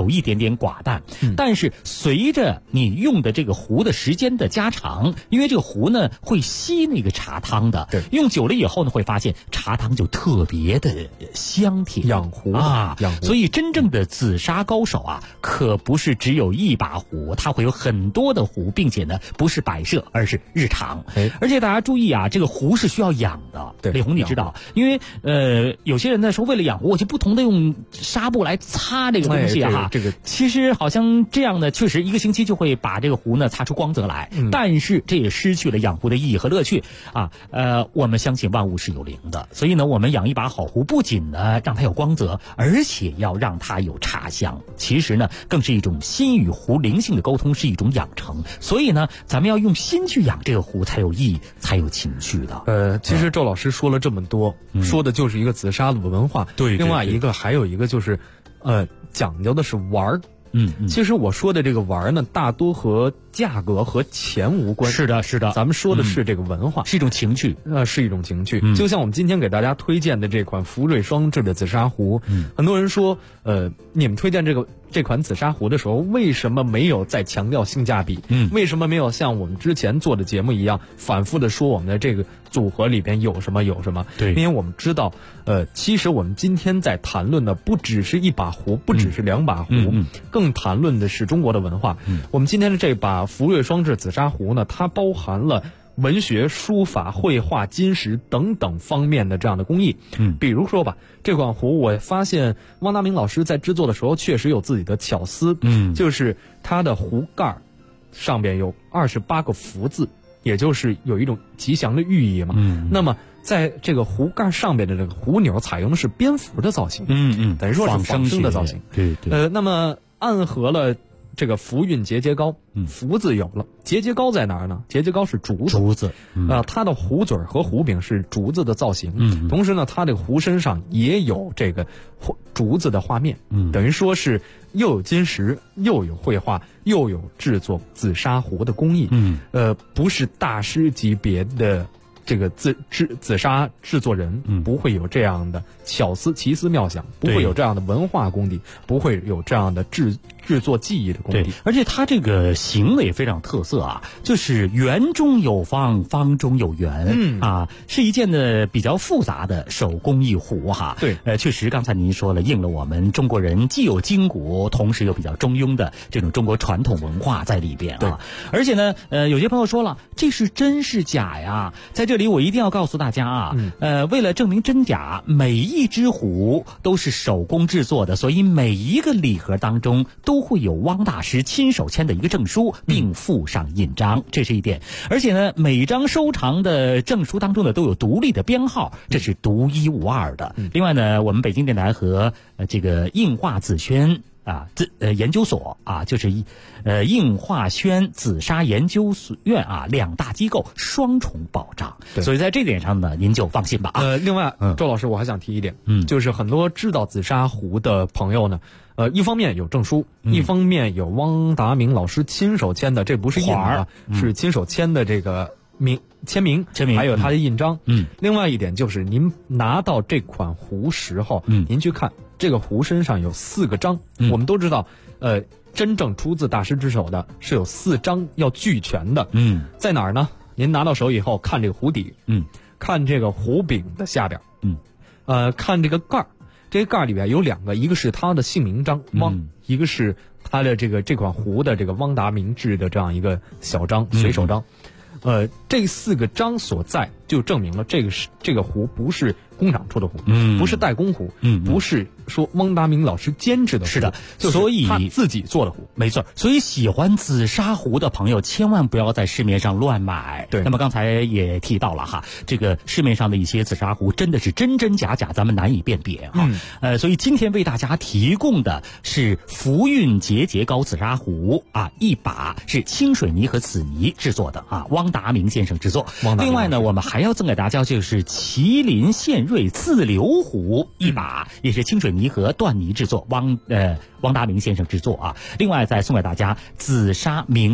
有一点点寡淡。但是随着你用的这个壶的时间的加长，因为这个壶呢会吸那个茶汤的，用久了以后呢会发现茶汤就特别的香甜。 养壶啊，所以真正的紫砂高手啊，可不是只有一把壶，它会有很多的壶，并且呢不是摆设，而是日常。而且大家注意啊，这个壶是需要养的。 对， 李红你知道，因为有些人呢说为了养壶，我就不同的用纱布来擦这个东西啊。 这个其实好像这样呢，确实一个星期就会把这个壶呢擦出光泽来，但是这也失去了养壶的意义和乐趣啊。我们相信万物是有灵的，所以呢，我们养一把好壶，不仅呢让它有光泽，而且要让它有茶香。其实呢，更是一种心与壶灵性的沟通，是一种养成。所以呢，咱们要用心去养这个壶，才有意义，才有情趣的。 其实周老师说了这么多，说的就是一个紫砂的文化。 对， 另外一个还有一个就是，讲究的是玩儿。其实我说的这个玩儿呢，大多和价格和钱无关。 是的，是的， 咱们说的是这个文化， 是一种情趣， 是一种情趣。就像我们今天给大家推荐的这款福瑞双制的紫砂壶，很多人说，你们推荐这款紫砂壶的时候，为什么没有再强调性价比？为什么没有像我们之前做的节目一样，反复的说我们的这个组合里边有什么有什么？ 对， 因为我们知道，其实我们今天在谈论的不只是一把壶，不只是两把壶，更谈论的是中国的文化。我们今天的这把福瑞双制紫砂壶呢，它包含了文学、书法、绘画、金石等等方面的这样的工艺。比如说吧，这款壶我发现汪达明老师在制作的时候确实有自己的巧思。就是它的壶盖上边有28个福字，也就是有一种吉祥的寓意嘛。那么在这个壶盖上边的这个壶钮采用的是蝙蝠的造型。等于说是仿生的造型。 对。 那么暗合了这个福运节节高，福字有了，节节高在哪儿呢？节节高是竹子，它的壶嘴和壶柄是竹子的造型，同时呢，它这个壶身上也有这个竹子的画面，等于说是又有金石，又有绘画，又有制作紫砂壶的工艺，不是大师级别的这个紫砂制作人不会有这样的巧思奇思妙想，不会有这样的文化功底，不会有这样的制作技艺的功底。 而且它这个形也非常特色啊，就是圆中有方，方中有圆，是一件的比较复杂的手工艺壶哈。 对， 确实刚才您说了，应了我们中国人既有筋骨，同时又比较中庸的这种中国传统文化在里边啊。而且呢，有些朋友说了，这是真是假呀？在这里我一定要告诉大家啊，为了证明真假，每一只壶都是手工制作的，所以每一个礼盒当中都会有汪大师亲手签的一个证书，并附上印章，这是一点。而且呢，每张收藏的证书当中呢都有独立的编号，这是独一无二的。另外呢，我们北京电台和这个映画紫轩研究所就是映画轩紫砂研究院两大机构双重保障，所以在这点上呢，您就放心吧另外，周老师我还想提一点，就是很多知道紫砂壶的朋友呢，一方面有证书，一方面有汪达明老师亲手签的，这不是印的，是亲手签的这个签名，还有他的印章。另外一点就是您拿到这款壶时候，您去看这个壶身上有4个章。我们都知道，真正出自大师之手的是有4章要俱全的。在哪儿呢？您拿到手以后，看这个壶底，看这个壶柄的下边，看这个盖儿。这个盖儿里边有2个，一个是他的姓名章汪，一个是他的这款壶的这个汪达明制的这样一个小章随手章。这4个章所在，就证明了这个壶不是工厂出的壶，不是代工壶，不是说汪达明老师监制的壶， 是的， 所以他自己做的壶， 没错。所以喜欢紫砂壶的朋友千万不要在市面上乱买。 对， 那么刚才也提到了哈，这个市面上的一些紫砂壶真的是真真假假，咱们难以辨别哈。所以今天为大家提供的是福运节节高紫砂壶一把是清水泥和紫泥制作的汪达明先生制作。另外呢，我们还要赠给大家就是麒麟献瑞自流壶一把，也是清水泥和缎泥制作，汪达明先生制作另外再送给大家紫砂名杯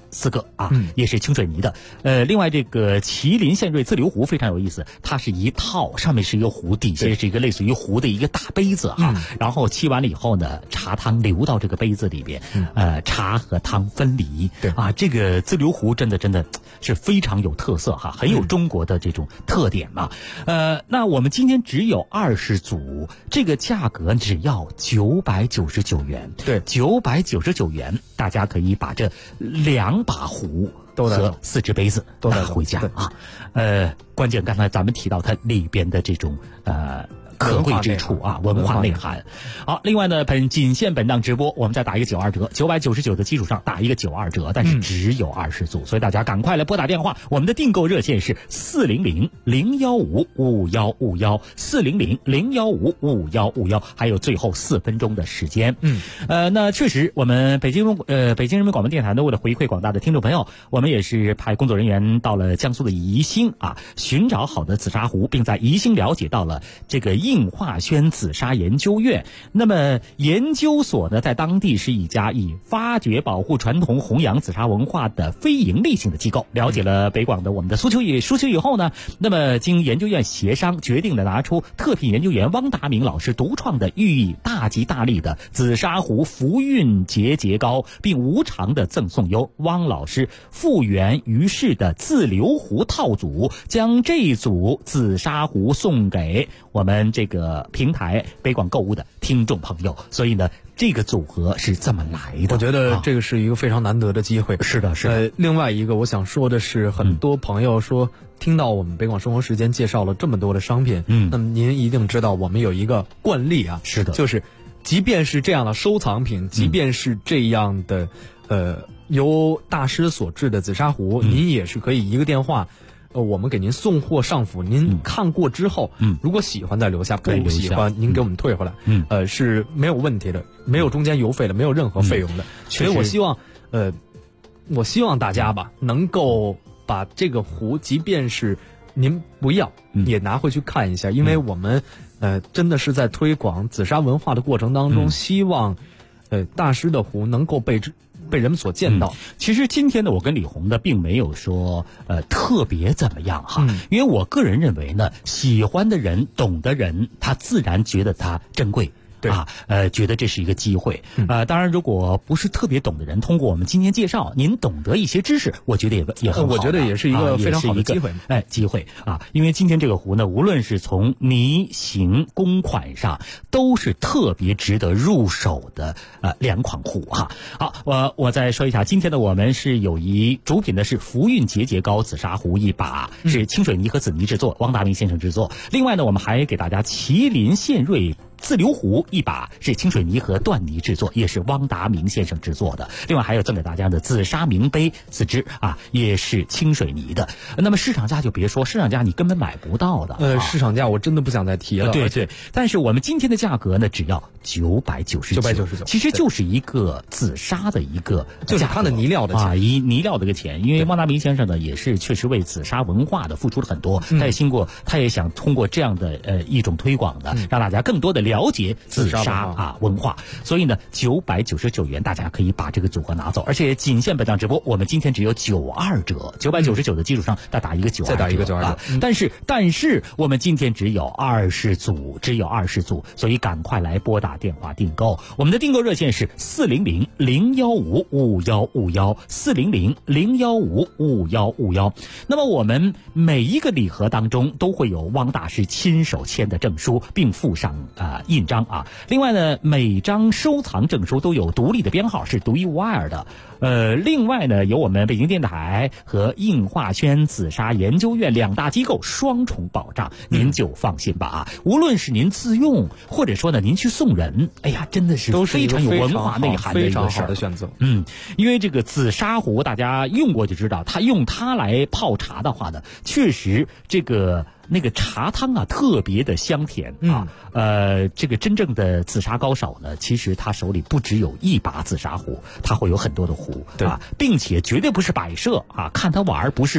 4个啊，也是清水泥的。另外这个麒麟献瑞自流壶非常有意思，它是一套，上面是一个壶，底下是一个类似于壶的一个大杯子哈。然后沏完了以后呢，茶汤流到这个杯子里边，茶和汤分离。 对啊，这个自流壶真的是非常有特色哈，很有中国的这种特点嘛。那我们今天只有20组，这个价格只要999元。 对 ，999元，大家可以把这2把壶和4只杯子拿回家啊。关键刚才咱们提到它里边的这种可贵之处啊，文化内涵。好，另外呢，仅限本档直播，我们再打一个92折，999的基础上打一个92折，但是只有20组，所以大家赶快来拨打电话，我们的订购热线是400-015-5151，400-015-5151，还有最后4分钟的时间。那确实，我们北京人民广播电台呢，为了回馈广大的听众朋友，我们也是派工作人员到了江苏的宜兴啊，寻找好的紫砂壶，并在宜兴了解到了这个应化轩紫砂研究院。那么研究所呢，在当地是一家以发掘、保护传统、弘扬紫砂文化的非营利性的机构。了解了北广的我们的诉求以后呢，那么经研究院协商，决定的拿出特聘研究员汪达明老师独创的寓意大吉大利的紫砂壶福运节节高，并无偿的赠送由汪老师复原于世的自流壶套组，将这一组紫砂壶送给我们这个平台北广购物的听众朋友。所以呢，这个组合是这么来的。 我觉得这个是一个非常难得的机会。 是的，是的。 另外一个我想说的是，很多朋友说听到我们北广生活时间介绍了这么多的商品，那么您一定知道我们有一个惯例啊， 是的， 就是即便是这样的收藏品，即便是这样的由大师所制的紫砂壶，您也是可以一个电话。我们给您送货上府，您看过之后，如果喜欢再留下，不喜欢您给我们退回来，是没有问题的，没有中间邮费的，没有任何费用的。所以我希望大家吧，能够把这个壶，即便是您不要，也拿回去看一下，因为我们真的是在推广紫砂文化的过程当中，希望大师的壶能够被人们所见到。 其实今天呢，我跟李红呢并没有说特别怎么样哈，因为我个人认为呢，喜欢的人、懂的人，他自然觉得它珍贵。觉得这是一个机会。当然，如果不是特别懂的人，通过我们今天介绍，您懂得一些知识，我觉得也很好。 我觉得也是一个非常好的机会。 机会啊！因为今天这个壶呢，无论是从泥形、工款上，都是特别值得入手的2款壶哈。好，我再说一下，今天的我们是有主品的是福运节节高紫砂壶1把，是清水泥和紫泥制作，汪达明先生制作。另外呢，我们还给大家麒麟献瑞自流壶1把，是清水泥和缎泥制作，也是汪达明先生制作的。另外还有赠给大家的紫砂名杯4只啊，也是清水泥的。那么市场价就别说，市场价你根本买不到的。 市场价我真的不想再提了。 对，但是我们今天的价格呢，只要999，其实就是一个紫砂的一个， 就是它的泥料的钱泥料的一个钱。因为汪达明先生呢，也是确实为紫砂文化的付出了很多，他也想通过这样的一种推广呢，让大家更多的了解紫砂文化。所以呢，999元大家可以把这个组合拿走，而且仅限本档直播，我们今天只有92折，999的基础上再打一个92折， 再打一个92折。 但是我们今天只有20组，所以赶快来拨打电话订购。我们的订购热线是400-015-5151，400-015-5151。那么我们每一个礼盒当中都会有汪大师亲手签的证书，并附上印章啊。另外呢，每张收藏证书都有独立的编号，是独一无二的。另外呢，有我们北京电台和应化轩紫砂研究院2大机构双重保障，您就放心吧啊！无论是您自用，或者说呢您去送人，哎呀，真的是非常有文化内涵的一个事儿， 非常好的选择。 因为这个紫砂壶大家用过就知道，用它来泡茶的话呢，确实那个茶汤啊特别的香甜啊。这个真正的紫砂高手呢，其实他手里不只有1把紫砂壶，他会有很多的壶，并且绝对不是摆设啊，看他玩不是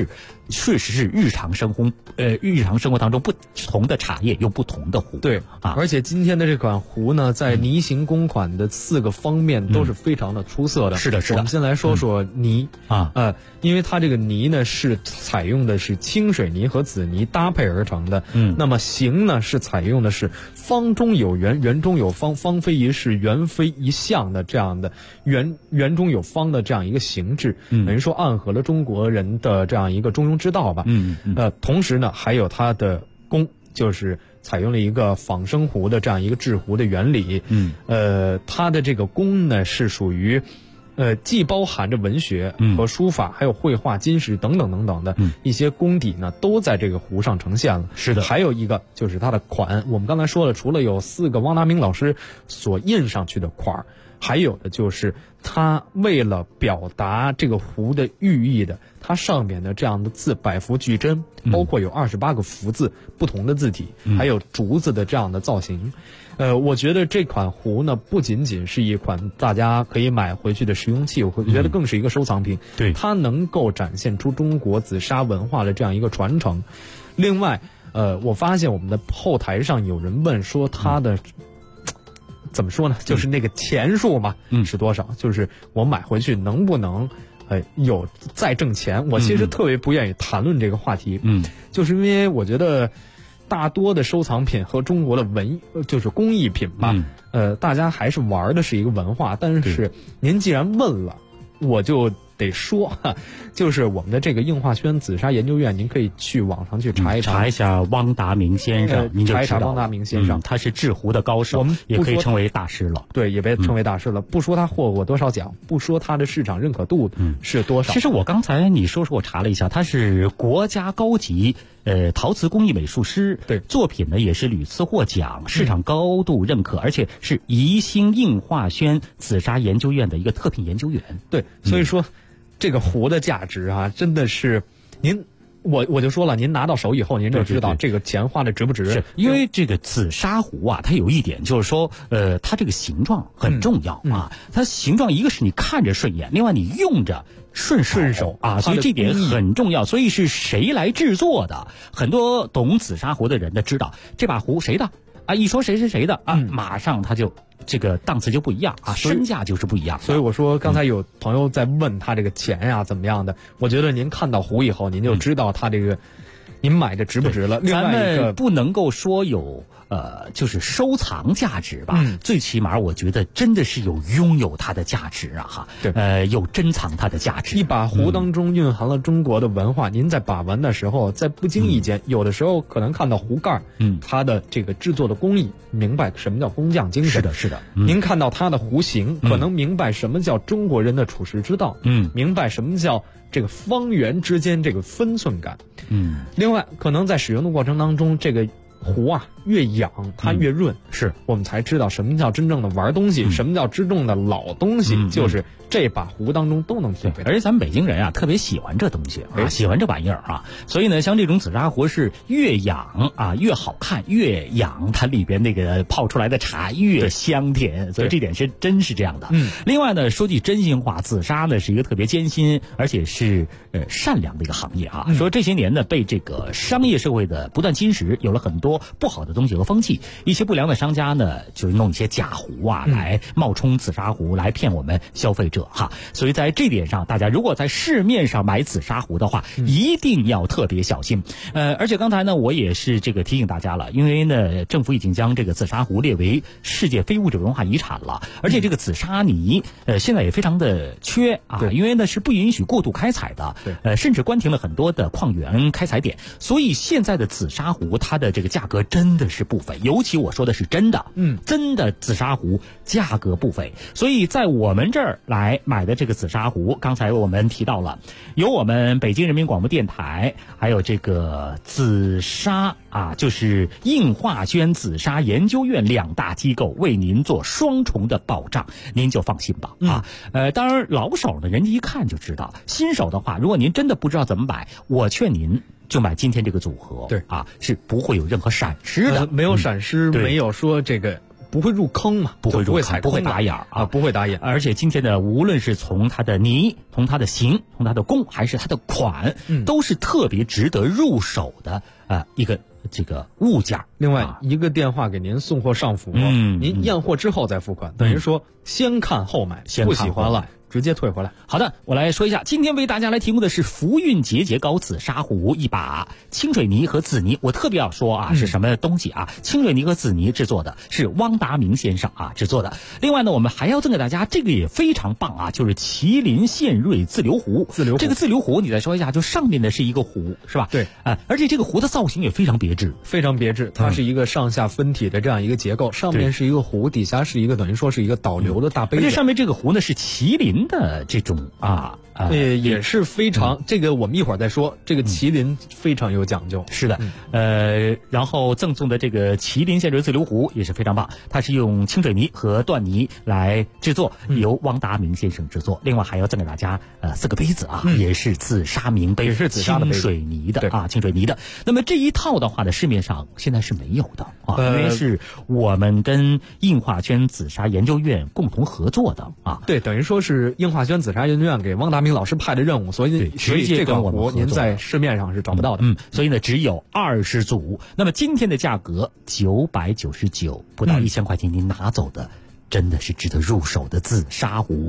确实是日常生活当中不同的茶叶用不同的壶。 对啊，而且今天的这款壶呢，在泥形公款的4个方面都是非常的出色的。 是的，是的。 我们先来说说泥啊，因为它这个泥呢是采用的是清水泥和紫泥搭配而成的。那么形呢是采用的是方中有圆，圆中有方，方非一式，圆非一象的这样的圆中有方的这样一个形制，等于说暗合了中国人的这样一个中庸之道吧。同时呢，还有它的工，就是采用了一个仿生壶的这样一个制壶的原理。它的这个工呢是属于既包含着文学和书法，还有绘画、金石等等等等的一些功底呢，都在这个壶上呈现了。 是的， 还有一个就是它的款，我们刚才说了，除了有4个汪达明老师所印上去的款，还有的就是它为了表达这个壶的寓意的，它上面的这样的字百福矩真，包括有28个福字，不同的字体，还有竹子的这样的造型。我觉得这款壶呢，不仅仅是一款大家可以买回去的实用器，我觉得更是一个收藏品。 对， 它能够展现出中国紫砂文化的这样一个传承。另外，我发现我们的后台上有人问说它的。怎么说呢？就是那个钱数嘛，是多少？就是我买回去能不能，有再挣钱？我其实特别不愿意谈论这个话题，就是因为我觉得大多的收藏品和中国的就是工艺品吧，大家还是玩的是一个文化。但是您既然问了，我就得说，就是我们的这个应化轩紫砂研究院，您可以去网上去查一下汪达明先生，您就知道查一查汪达明先生， 他是制壶的高手，我们也可以称为大师了。 对，也被称为大师了。不说他获过多少奖，不说他的市场认可度是多少。 其实我刚才你说我查了一下，他是国家高级陶瓷工艺美术师， 对，作品呢也是屡次获奖，市场高度认可，而且是宜兴应化轩紫砂研究院的一个特聘研究员。 对，所以说。这个壶的价值啊，真的是我就说了，您拿到手以后，您就知道这个钱花的值不值。 是因为这个紫砂壶啊，它有一点就是说，它这个形状很重要啊。它形状一个是你看着顺眼，另外你用着顺手啊，所以这点很重要。所以是谁来制作的？很多懂紫砂壶的人呢知道这把壶谁的啊，一说谁是谁的啊，马上他就。这个档次就不一样啊，身价就是不一样。 所以我说刚才有朋友在问他这个钱呀怎么样的，我觉得您看到壶以后，您就知道他这个您买的值不值了。另外一个不能够说有就是收藏价值吧，最起码我觉得真的是有拥有它的价值啊哈。 对， 有珍藏它的价值。 一把壶当中蕴含了中国的文化，您在把玩的时候，在不经意间，有的时候可能看到壶盖，它的这个制作的工艺，明白什么叫工匠精神。 是的。 您看到它的壶形，可能明白什么叫中国人的处世之道，明白什么叫这个方圆之间这个分寸感。另外，可能在使用的过程当中，这个壶啊越养它越润， 是我们才知道什么叫真正的玩东西，什么叫真正的老东西，就是这把壶当中都能体会。 而且咱们北京人啊特别喜欢这东西啊，喜欢这玩意儿啊，所以呢像这种紫砂壶是越养啊越好看，越养它里边那个泡出来的茶越香甜，所以这点是真是这样的。另外呢说句真心话，紫砂呢是一个特别艰辛而且是善良的一个行业啊。说这些年呢被这个商业社会的不断侵蚀，有了很多不好的东西和风气，一些不良的商家呢就是弄一些假壶啊来冒充紫砂壶来骗我们消费者哈。所以在这点上，大家如果在市面上买紫砂壶的话，一定要特别小心。而且刚才呢我也是这个提醒大家了，因为呢政府已经将这个紫砂壶列为世界非物质文化遗产了，而且这个紫砂泥现在也非常的缺啊，因为呢是不允许过度开采的，甚至关停了很多的矿源开采点，所以现在的紫砂壶它的这个价格真的是不菲，尤其我说的是真的，真的紫砂壶价格不菲。所以在我们这儿来买的这个紫砂壶，刚才我们提到了有我们北京人民广播电台，还有这个紫砂啊，就是应化轩紫砂研究院2大机构为您做双重的保障，您就放心吧啊。当然老手呢人家一看就知道，新手的话如果您真的不知道怎么买，我劝您就买今天这个组合， 对啊，是不会有任何闪失的， 没有闪失，没有说这个不会入坑嘛， 不会入坑， 不会打眼啊， 不会打眼。 而且今天的无论是从它的泥、从它的形、从它的工，还是它的款，都是特别值得入手的一个这个物件。 另外一个电话给您送货上浮，您验货之后再付款，等于说先看后买，不喜欢了直接退回来。 好的，我来说一下，今天为大家来提供的是福运节高紫砂壶一把，清水泥和紫泥。我特别要说啊，是什么东西啊？清水泥和紫泥制作的，是汪达明先生制作的。另外呢，我们还要赠给大家这个也非常棒啊，就是麒麟献瑞自流壶。这个自流壶你再说一下，就上面的是一个壶，是吧？ 对， 而且这个壶的造型也非常别致， 它是一个上下分体的这样一个结构，上面是一个壶，底下是一个等于说是一个导流的大杯子。 而且上面这个壶呢是麒麟的这种也是非常这个我们一会儿再说，这个麒麟非常有讲究。 是的，然后赠送的这个麒麟献瑞自流壶也是非常棒，它是用清水泥和缎泥来制作，由汪达明先生制作。另外还要赠给大家4个杯子也是紫砂名杯， 也是紫砂的杯子， 清水泥的清水泥的。那么这一套的话呢，市面上现在是没有的因为是我们跟映华轩紫砂研究院共同合作的对，等于说是映华轩紫砂研究院给汪达明老师派的任务，所以这款壶您在市面上是找不到的。 所以呢只有20组。那么今天的价格999，不到1000块钱您拿走的。真的是值得入手的紫砂壶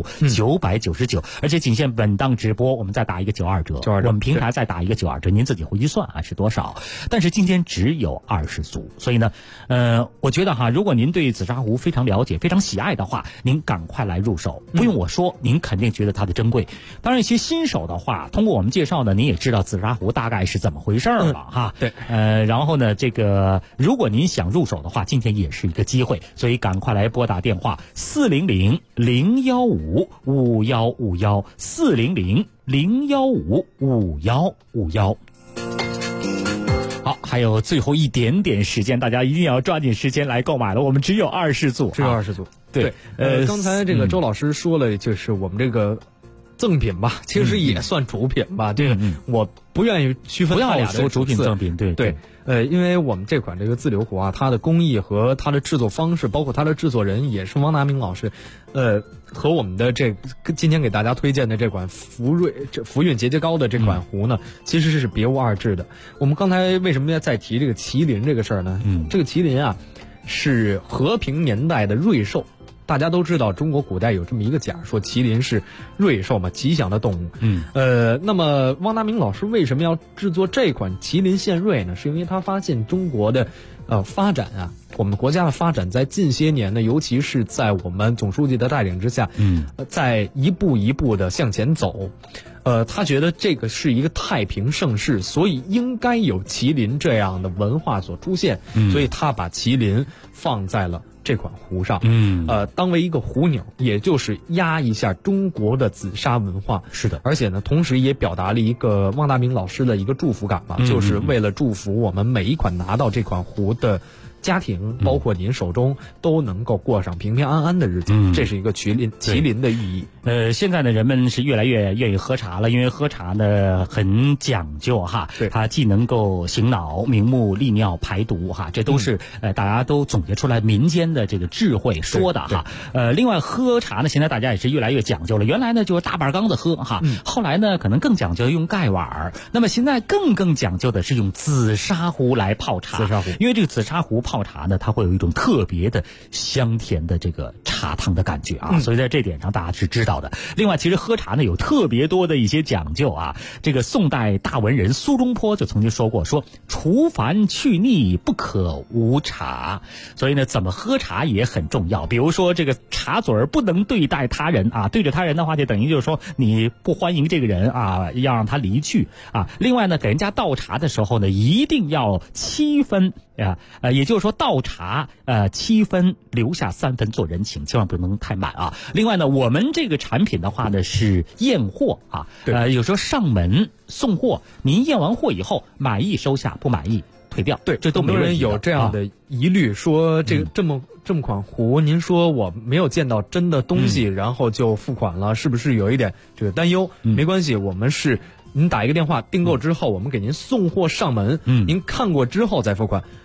，999，而且仅限本档直播，我们再打一个92折，我们平台再打一个92折，您自己回去算是多少。但是今天只有20组，所以呢，我觉得如果您对紫砂壶非常了解、非常喜爱的话，您赶快来入手。不用我说，您肯定觉得它的珍贵。当然，一些新手的话，通过我们介绍呢，您也知道紫砂壶大概是怎么回事了对， 然后呢，这个如果您想入手的话，今天也是一个机会，所以赶快来拨打电话。400-015-5151，400-015-5151。好，还有最后一点点时间，大家一定要抓紧时间来购买了。我们只有20组， 对，刚才这个周老师说了，就是我们这个赠品吧，其实也算主品吧。这个我不愿意区分太俩的主品赠品，对。 因为我们这款这个自流壶它的工艺和它的制作方式，包括它的制作人也是汪达明老师，和我们的今天给大家推荐的这款福运节高的这款壶呢，其实是别无二致的。我们刚才为什么要再提这个麒麟这个事儿呢？这个麒麟是和平年代的瑞兽。大家都知道，中国古代有这么一个讲，说麒麟是瑞兽嘛，吉祥的动物。那么汪达明老师为什么要制作这款麒麟献瑞呢？是因为他发现中国的发展我们国家的发展在近些年呢，尤其是在我们总书记的带领之下，在一步一步的向前走。他觉得这个是一个太平盛世，所以应该有麒麟这样的文化所出现，所以他把麒麟放在了这款壶上，当为一个壶钮，也就是压一下中国的紫砂文化。 是的， 而且呢，同时也表达了一个汪达明老师的一个祝福感吧，就是为了祝福我们每一款拿到这款壶的家庭，包括您手中都能够过上平平安安的日子，这是一个麒麟的寓意。 现在呢，人们是越来越愿意喝茶了，因为喝茶呢很讲究它既能够醒脑、明目、利尿、排毒这都是大家都总结出来民间的这个智慧说的另外喝茶呢，现在大家也是越来越讲究了。原来呢就是大半缸的喝后来呢可能更讲究用盖碗，那么现在更讲究的是用紫砂壶来泡茶。因为这个紫砂壶泡茶呢，它会有一种特别的香甜的这个茶汤的感觉所以在这点上大家是知道的。另外，其实喝茶呢有特别多的一些讲究这个宋代大文人苏东坡就曾经说过，说除烦去腻不可无茶。所以呢，怎么喝茶也很重要。比如说这个茶嘴不能对待他人对着他人的话，就等于就是说你不欢迎这个人要让他离去另外呢，给人家倒茶的时候呢，一定要7分也就是说倒茶7分，留下3分做人情，千万不能太满另外呢，我们这个产品的话呢是验货有时候上门送货，您验完货以后满意收下，不满意退掉。 对， 这都没问题的。 很多人有这样的疑虑，说这么款壶，您说我没有见到真的东西，然后就付款了，是不是有一点这个担忧？没关系，我们是您打一个电话订购之后，我们给您送货上门，您看过之后再付款。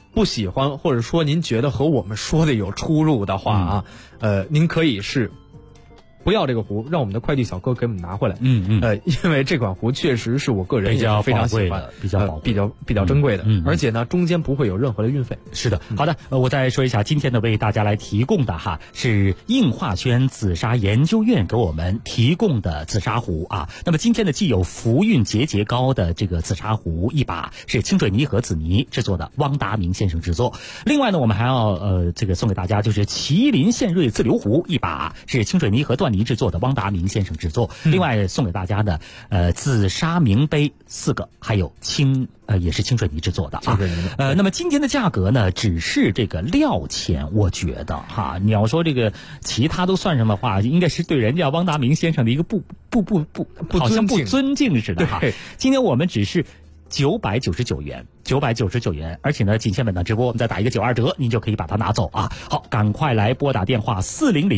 不喜欢，或者说您觉得和我们说的有出入的话您可以是不要这个壶，让我们的快递小哥给我们拿回来。因为这款壶确实是我个人也非常喜欢的， 比较宝贵比较珍贵的，而且呢，中间不会有任何的运费。 是的，好的，我再说一下，今天呢为大家来提供的是应化轩紫砂研究院给我们提供的紫砂壶啊。那么今天呢，既有福运节高的这个紫砂壶一把，是清水泥和紫泥制作的，汪达明先生制作。另外呢，我们还要这个送给大家就是麒麟献瑞自流壶一把，是清水泥和缎泥制作的，汪达明先生制作。另外送给大家的紫砂名杯4个，还有也是清水泥制作的啊。那么今天的价格呢，只是这个料钱，我觉得你要说这个其他都算上的话，应该是对人家汪达明先生的一个好像不尊敬似的哈。今天我们只是999元，999元，而且呢，仅限本档直播，我们再打一个92折，您就可以把它拿走啊！好，赶快来拨打电话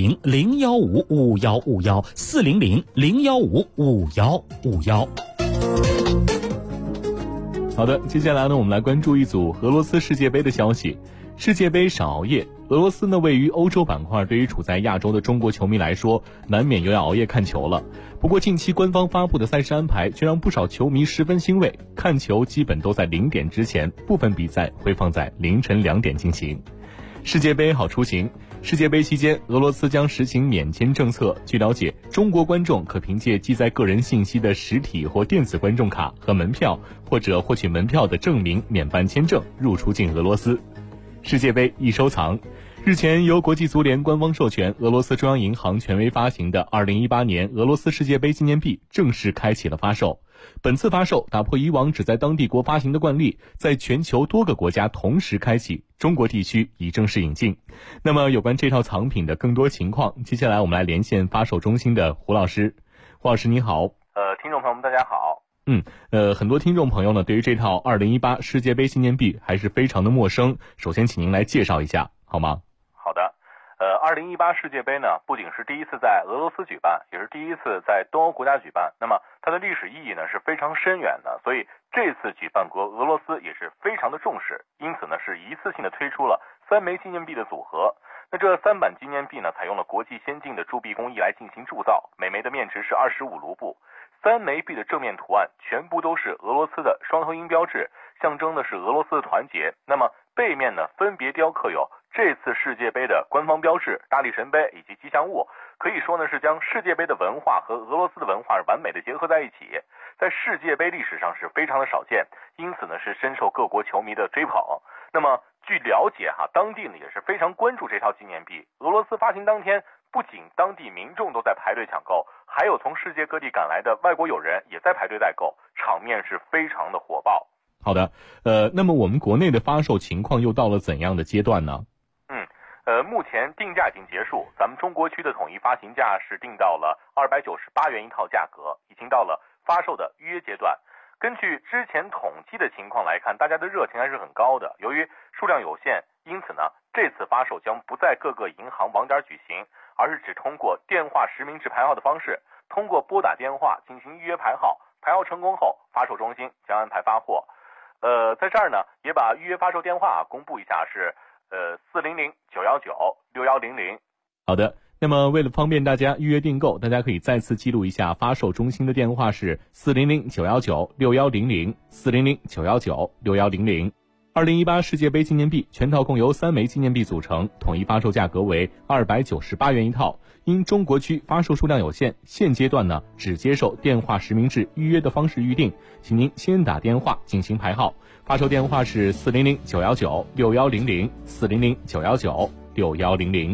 400-015-5151，400-015-5151。 好的，接下来呢，我们来关注一组俄罗斯世界杯的消息。世界杯少熬夜，俄罗斯呢位于欧洲板块，对于处在亚洲的中国球迷来说，难免又要熬夜看球了。不过近期官方发布的赛事安排却让不少球迷十分欣慰，看球基本都在0点之前，部分比赛会放在凌晨2点进行。世界杯好出行，世界杯期间，俄罗斯将实行免签政策。据了解，中国观众可凭借记载个人信息的实体或电子观众卡和门票，或者获取门票的证明免办签证入出境俄罗斯。世界杯易收藏，日前由国际足联官方授权，俄罗斯中央银行权威发行的2018年俄罗斯世界杯纪念币正式开启了发售。本次发售打破以往只在当地国发行的惯例，在全球多个国家同时开启，中国地区已正式引进。那么有关这套藏品的更多情况，接下来我们来连线发售中心的胡老师。胡老师你好。 听众朋友们大家好。 很多听众朋友呢对于这套2018世界杯纪念币还是非常的陌生，首先请您来介绍一下好吗？ 好的。2018世界杯呢，不仅是第一次在俄罗斯举办，也是第一次在东欧国家举办，那么它的历史意义呢是非常深远的，所以这次举办国俄罗斯也是非常的重视，因此呢是一次性的推出了3枚纪念币的组合。那这3版纪念币呢，采用了国际先进的铸币工艺来进行铸造，每枚的面值是25卢布。3枚币的正面图案全部都是俄罗斯的双头鹰标志，象征的是俄罗斯的团结。那么背面呢，分别雕刻有这次世界杯的官方标志、大力神杯以及吉祥物，可以说呢是将世界杯的文化和俄罗斯的文化完美的结合在一起，在世界杯历史上是非常的少见，因此呢是深受各国球迷的追捧。那么据了解当地呢也是非常关注这套纪念币。俄罗斯发行当天，不仅当地民众都在排队抢购，还有从世界各地赶来的外国友人也在排队代购，场面是非常的火爆。 好的，那么我们国内的发售情况又到了怎样的阶段呢？ 目前定价已经结束，咱们中国区的统一发行价是定到了298元一套价格，已经到了发售的预约阶段。根据之前统计的情况来看，大家的热情还是很高的。由于数量有限，因此呢，这次发售将不在各个银行网点举行，而是只通过电话实名制排号的方式，通过拨打电话进行预约排号，排号成功后，发售中心将安排发货。在这儿呢，也把预约发售电话公布一下，是400-919-6100。 好的，那么为了方便大家预约订购，大家可以再次记录一下发售中心的电话是400-919-6100 400-919-6100。2018世界杯纪念币全套共由3枚纪念币组成，统一发售价格为298元一套。因中国区发售数量有限，现阶段呢只接受电话实名制预约的方式预定，请您先打电话进行排号。发售电话是400-919-6100 400-919-6100。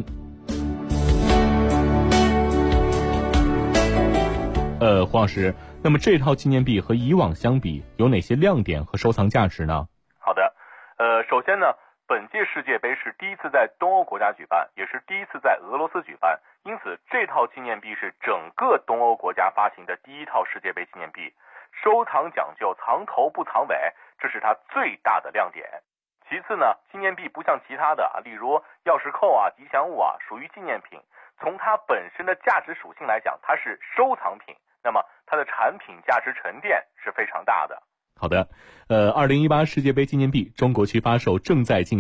黄老师，那么这套纪念币和以往相比有哪些亮点和收藏价值呢？ 好的，首先呢，本届世界杯是第一次在东欧国家举办，也是第一次在俄罗斯举办，因此这套纪念币是整个东欧国家发行的第一套世界杯纪念币。收藏讲究藏头不藏尾，这是它最大的亮点。其次呢，纪念币不像其他的例如钥匙扣吉祥物属于纪念品，从它本身的价值属性来讲，它是收藏品，那么它的产品价值沉淀是非常大的。 好的，2018世界杯纪念币中国区发售正在进行。